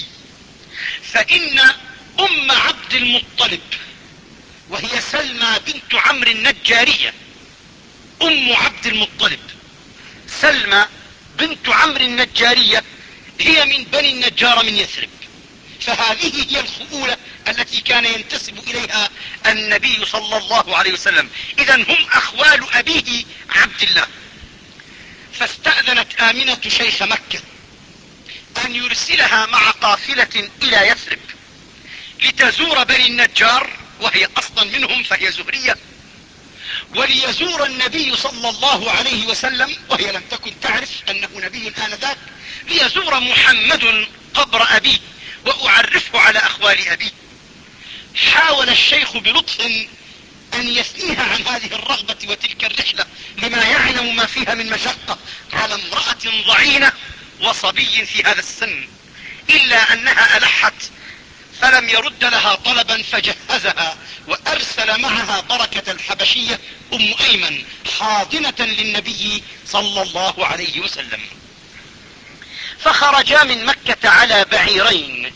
فإن أم عبد المطلب وهي سلمى بنت عمرو النجارية، أم عبد المطلب سلمى بنت عمرو النجارية، هي من بني النجار من يثرب، فهذه هي الخؤولة التي كان ينتسب إليها النبي صلى الله عليه وسلم. إذن هم أخوال أبيه عبد الله. فاستأذنت آمنة شيخ مكة أن يرسلها مع قافلة إلى يثرب لتزور بني النجار، وهي أصلا منهم فهي زهرية، وليزور النبي صلى الله عليه وسلم، وهي لم تكن تعرف أنه نبي آنذاك، ليزور محمد قبر أبيه وأعرفه على أخوال أبيه. حاول الشيخ بلطف أن يثنيها عن هذه الرغبة وتلك الرحلة، لما يعلم ما فيها من مشقة على امرأة ضعينة وصبي في هذا السن، إلا أنها ألحت فلم يرد لها طلبا، فجهزها وأرسل معها بركة الحبشية أم أيمن حاضنة للنبي صلى الله عليه وسلم. فخرجا من مكة على بعيرين،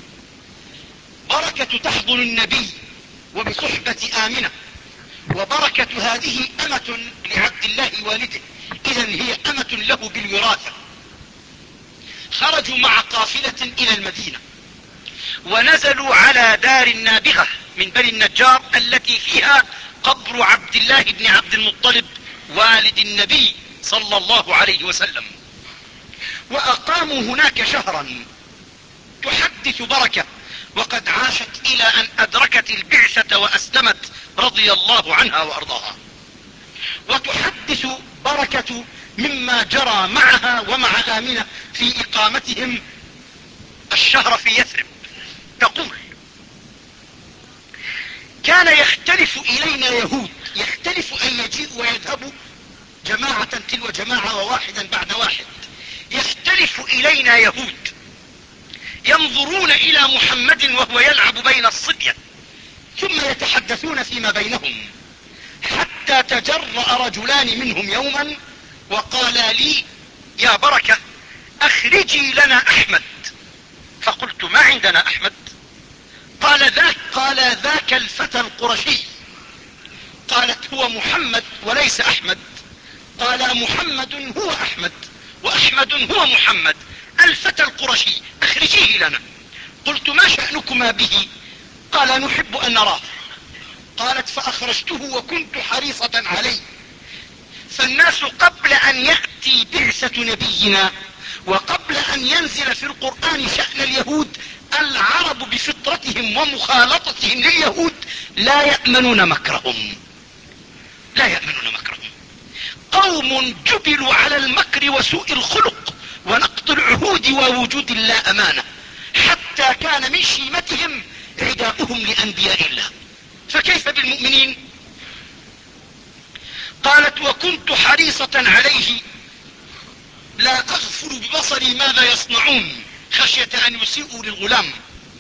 بركة تحضن النبي وبصحبة آمنة، وبركة هذه أمة لعبد الله والده، إذن هي أمة له بالوراثة. خرجوا مع قافلة إلى المدينة، ونزلوا على دار النابغة من بني النجار التي فيها قبر عبد الله بن عبد المطلب والد النبي صلى الله عليه وسلم. وأقاموا هناك شهرا. تحدث بركة وقد عاشت إلى أن أدركت البعثة وأسلمت رضي الله عنها وأرضاها. وتحدث بركة مما جرى معها ومع آمنة في إقامتهم الشهر في يثرب. تقول كان يختلف إلينا يهود، يختلف أن يجيء ويذهبوا جماعة تلو جماعة وواحدا بعد واحد. يختلف إلينا يهود ينظرون إلى محمد وهو يلعب بين الصبية، ثم يتحدثون فيما بينهم، حتى تجرأ رجلان منهم يوما وقالا لي يا بركة أخرجي لنا أحمد. فقلت ما عندنا أحمد؟ قال ذاك قال ذاك الفتى القرشي. قالت هو محمد وليس أحمد. قال محمد هو أحمد وأحمد هو محمد، الفتى القرشي أخرجيه لنا. قلت ما شأنكما به؟ قال نحب أن نراه. قالت فأخرجته وكنت حريصة عليه. فالناس قبل أن يأتي بعثة نبينا وقبل أن ينزل في القرآن شأن اليهود، العرب بفطرتهم ومخالطتهم لليهود لا يأمنون مكرهم، لا يأمنون مكرهم. قوم جبلوا على المكر وسوء الخلق ونقد نقض العهود ووجود الله أمانة، حتى كان من شيمتهم عداؤهم لأنبياء الله، فكيف بالمؤمنين؟ قالت وكنت حريصة عليه لا أغفل ببصري ماذا يصنعون خشية أن يسيئوا للغلام.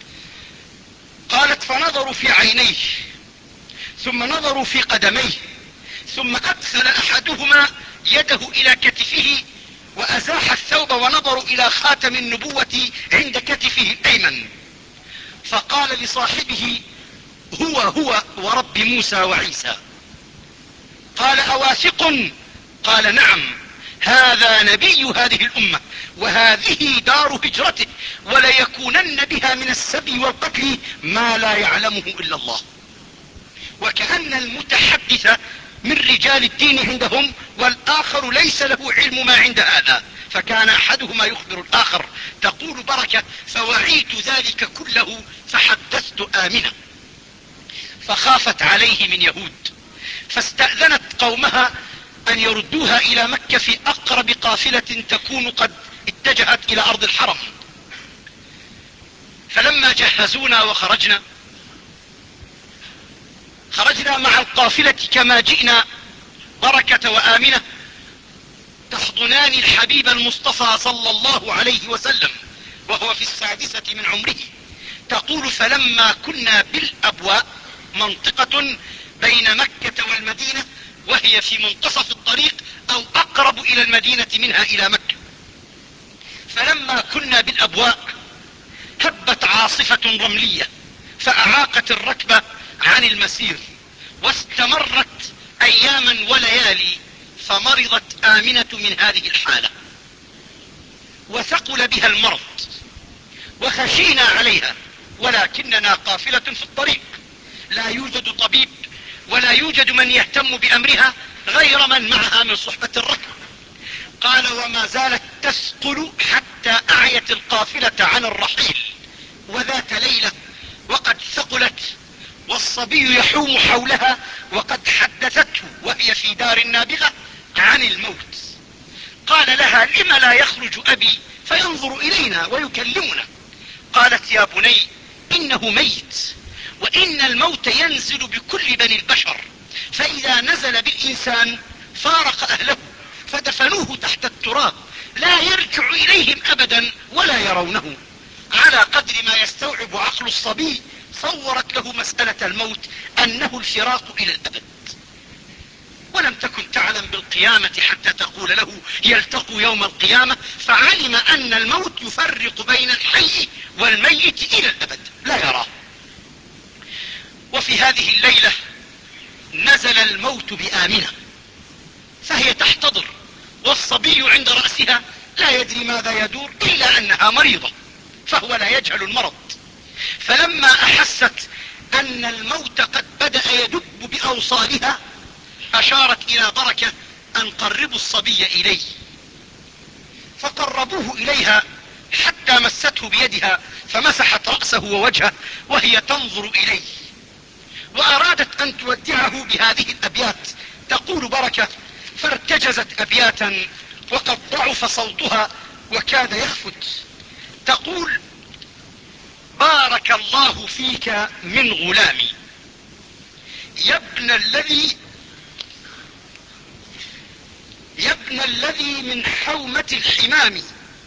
قالت فنظروا في عينيه ثم نظروا في قدميه ثم أدخل أحدهما يده إلى كتفه وأزاح الثوب ونظروا إلى خاتم النبوة عند كتفه الأيمن، فقال لصاحبه هو هو ورب موسى وعيسى. قال أواثق؟ قال نعم، هذا نبي هذه الأمة وهذه دار هجرته وليكونن بها من السبي والقتل ما لا يعلمه إلا الله. وكأن المتحدث من رجال الدين عندهم والآخر ليس له علم ما عند هذا، فكان أحدهما يخبر الآخر. تقول بركة فوعيت ذلك كله فحدثت آمنة فخافت عليه من يهود، فاستأذنت قومها أن يردوها إلى مكة في أقرب قافلة تكون قد اتجهت إلى أرض الحرم. فلما جهزونا وخرجنا خرجنا مع القافلة كما جئنا، بركة وآمنة تحضنان الحبيب المصطفى صلى الله عليه وسلم وهو في السادسة من عمره. تقول فلما كنا بالأبواء منطقة بين مكة والمدينة وهي في منتصف الطريق أو أقرب إلى المدينة منها إلى مكة، فلما كنا بالأبواء هبت عاصفة رملية فأعاقت الركب عن المسير، واستمرت أياما وليالي، فمرضت آمنة من هذه الحالة وثقل بها المرض وخشينا عليها، ولكننا قافلة في الطريق لا يوجد طبيب ولا يوجد من يهتم بأمرها غير من معها من صحبة الركب. قال وما زالت تثقل حتى أعيت القافلة عن الرحيل، وذات ليلة وقد ثقلت والصبي يحوم حولها وقد حدثته وهي في دار النابغة عن الموت. قال لها لم لا يخرج أبي فينظر إلينا ويكلمنا؟ قالت يا بني إنه ميت، وإن الموت ينزل بكل بني البشر، فإذا نزل بالإنسان فارق أهله فدفنوه تحت التراب لا يرجع إليهم أبدا ولا يرونه. على قدر ما يستوعب عقل الصبي صورت له مسألة الموت أنه الفراق إلى الأبد، ولم تكن تعلم بالقيامة حتى تقول له يلتقوا يوم القيامة، فعلم أن الموت يفرق بين الحي والميت إلى الأبد لا يراه. وفي هذه الليلة نزل الموت بآمنة فهي تحتضر والصبي عند رأسها لا يدري ماذا يدور إلا أنها مريضة، فهو لا يجهل المرض. فلما أحست أن الموت قد بدأ يدب بأوصالها أشارت إلى بركة أن قربوا الصبي إليه، فقربوه إليها حتى مسته بيدها فمسحت رأسه ووجهه وهي تنظر إليه، وأرادت أن تودعه بهذه الأبيات. تقول بركة فارتجزت أبياتا وقد ضعف صوتها وكاد يخفت. تقول بارك الله فيك من غلامي يا ابن الذي يا ابن الذي من حومة الحمام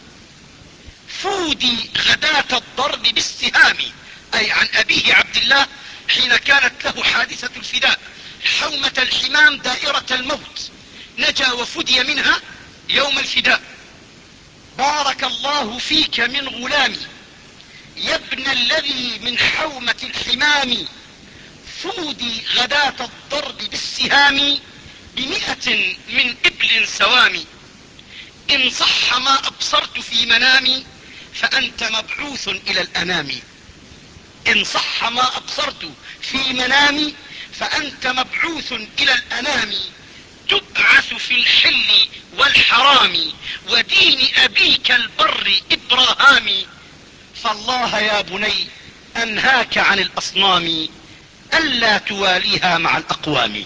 فودي غداة الضرب بالسهام، أي عن أبيه عبد الله حين كانت له حادثة الفداء. حومة الحمام دائرة الموت نجا وفدي منها يوم الفداء. بارك الله فيك من غلامي يا ابن الذي من حومة الحمام فودي غداة الضرب بالسهام بمئة من إبل سوام. إن صح ما أبصرت في منامي فأنت مبعوث إلى الأنام. إن صح ما أبصرت في منامي فأنت مبعوث إلى الأنام. تبعث في الحل والحرام ودين أبيك البر إبراهام. فالله يا بني أنهاك عن الأصنام ألا تواليها مع الأقوام.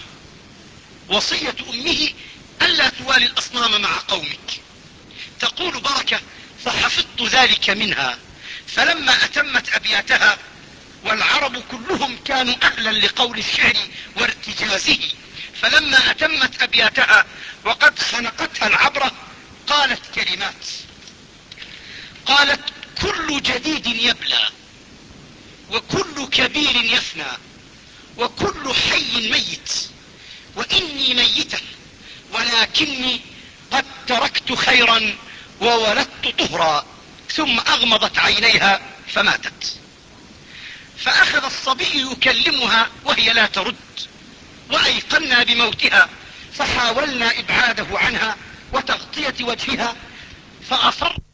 وصية أمه ألا توالي الأصنام مع قومك. تقول بركة فحفظت ذلك منها. فلما أتمت أبياتها، والعرب كلهم كانوا أهلا لقول الشعر وارتجازه، فلما أتمت أبياتها وقد خنقتها العبرة قالت كلمات، قالت: كل جديد يبلى، وكل كبير يفنى، وكل حي ميت، وإني ميتة، ولكني قد تركت خيرا وولدت طهرا. ثم أغمضت عينيها فماتت. فأخذ الصبي يكلمها وهي لا ترد، وأيقنا بموتها، فحاولنا إبعاده عنها وتغطية وجهها، فأصر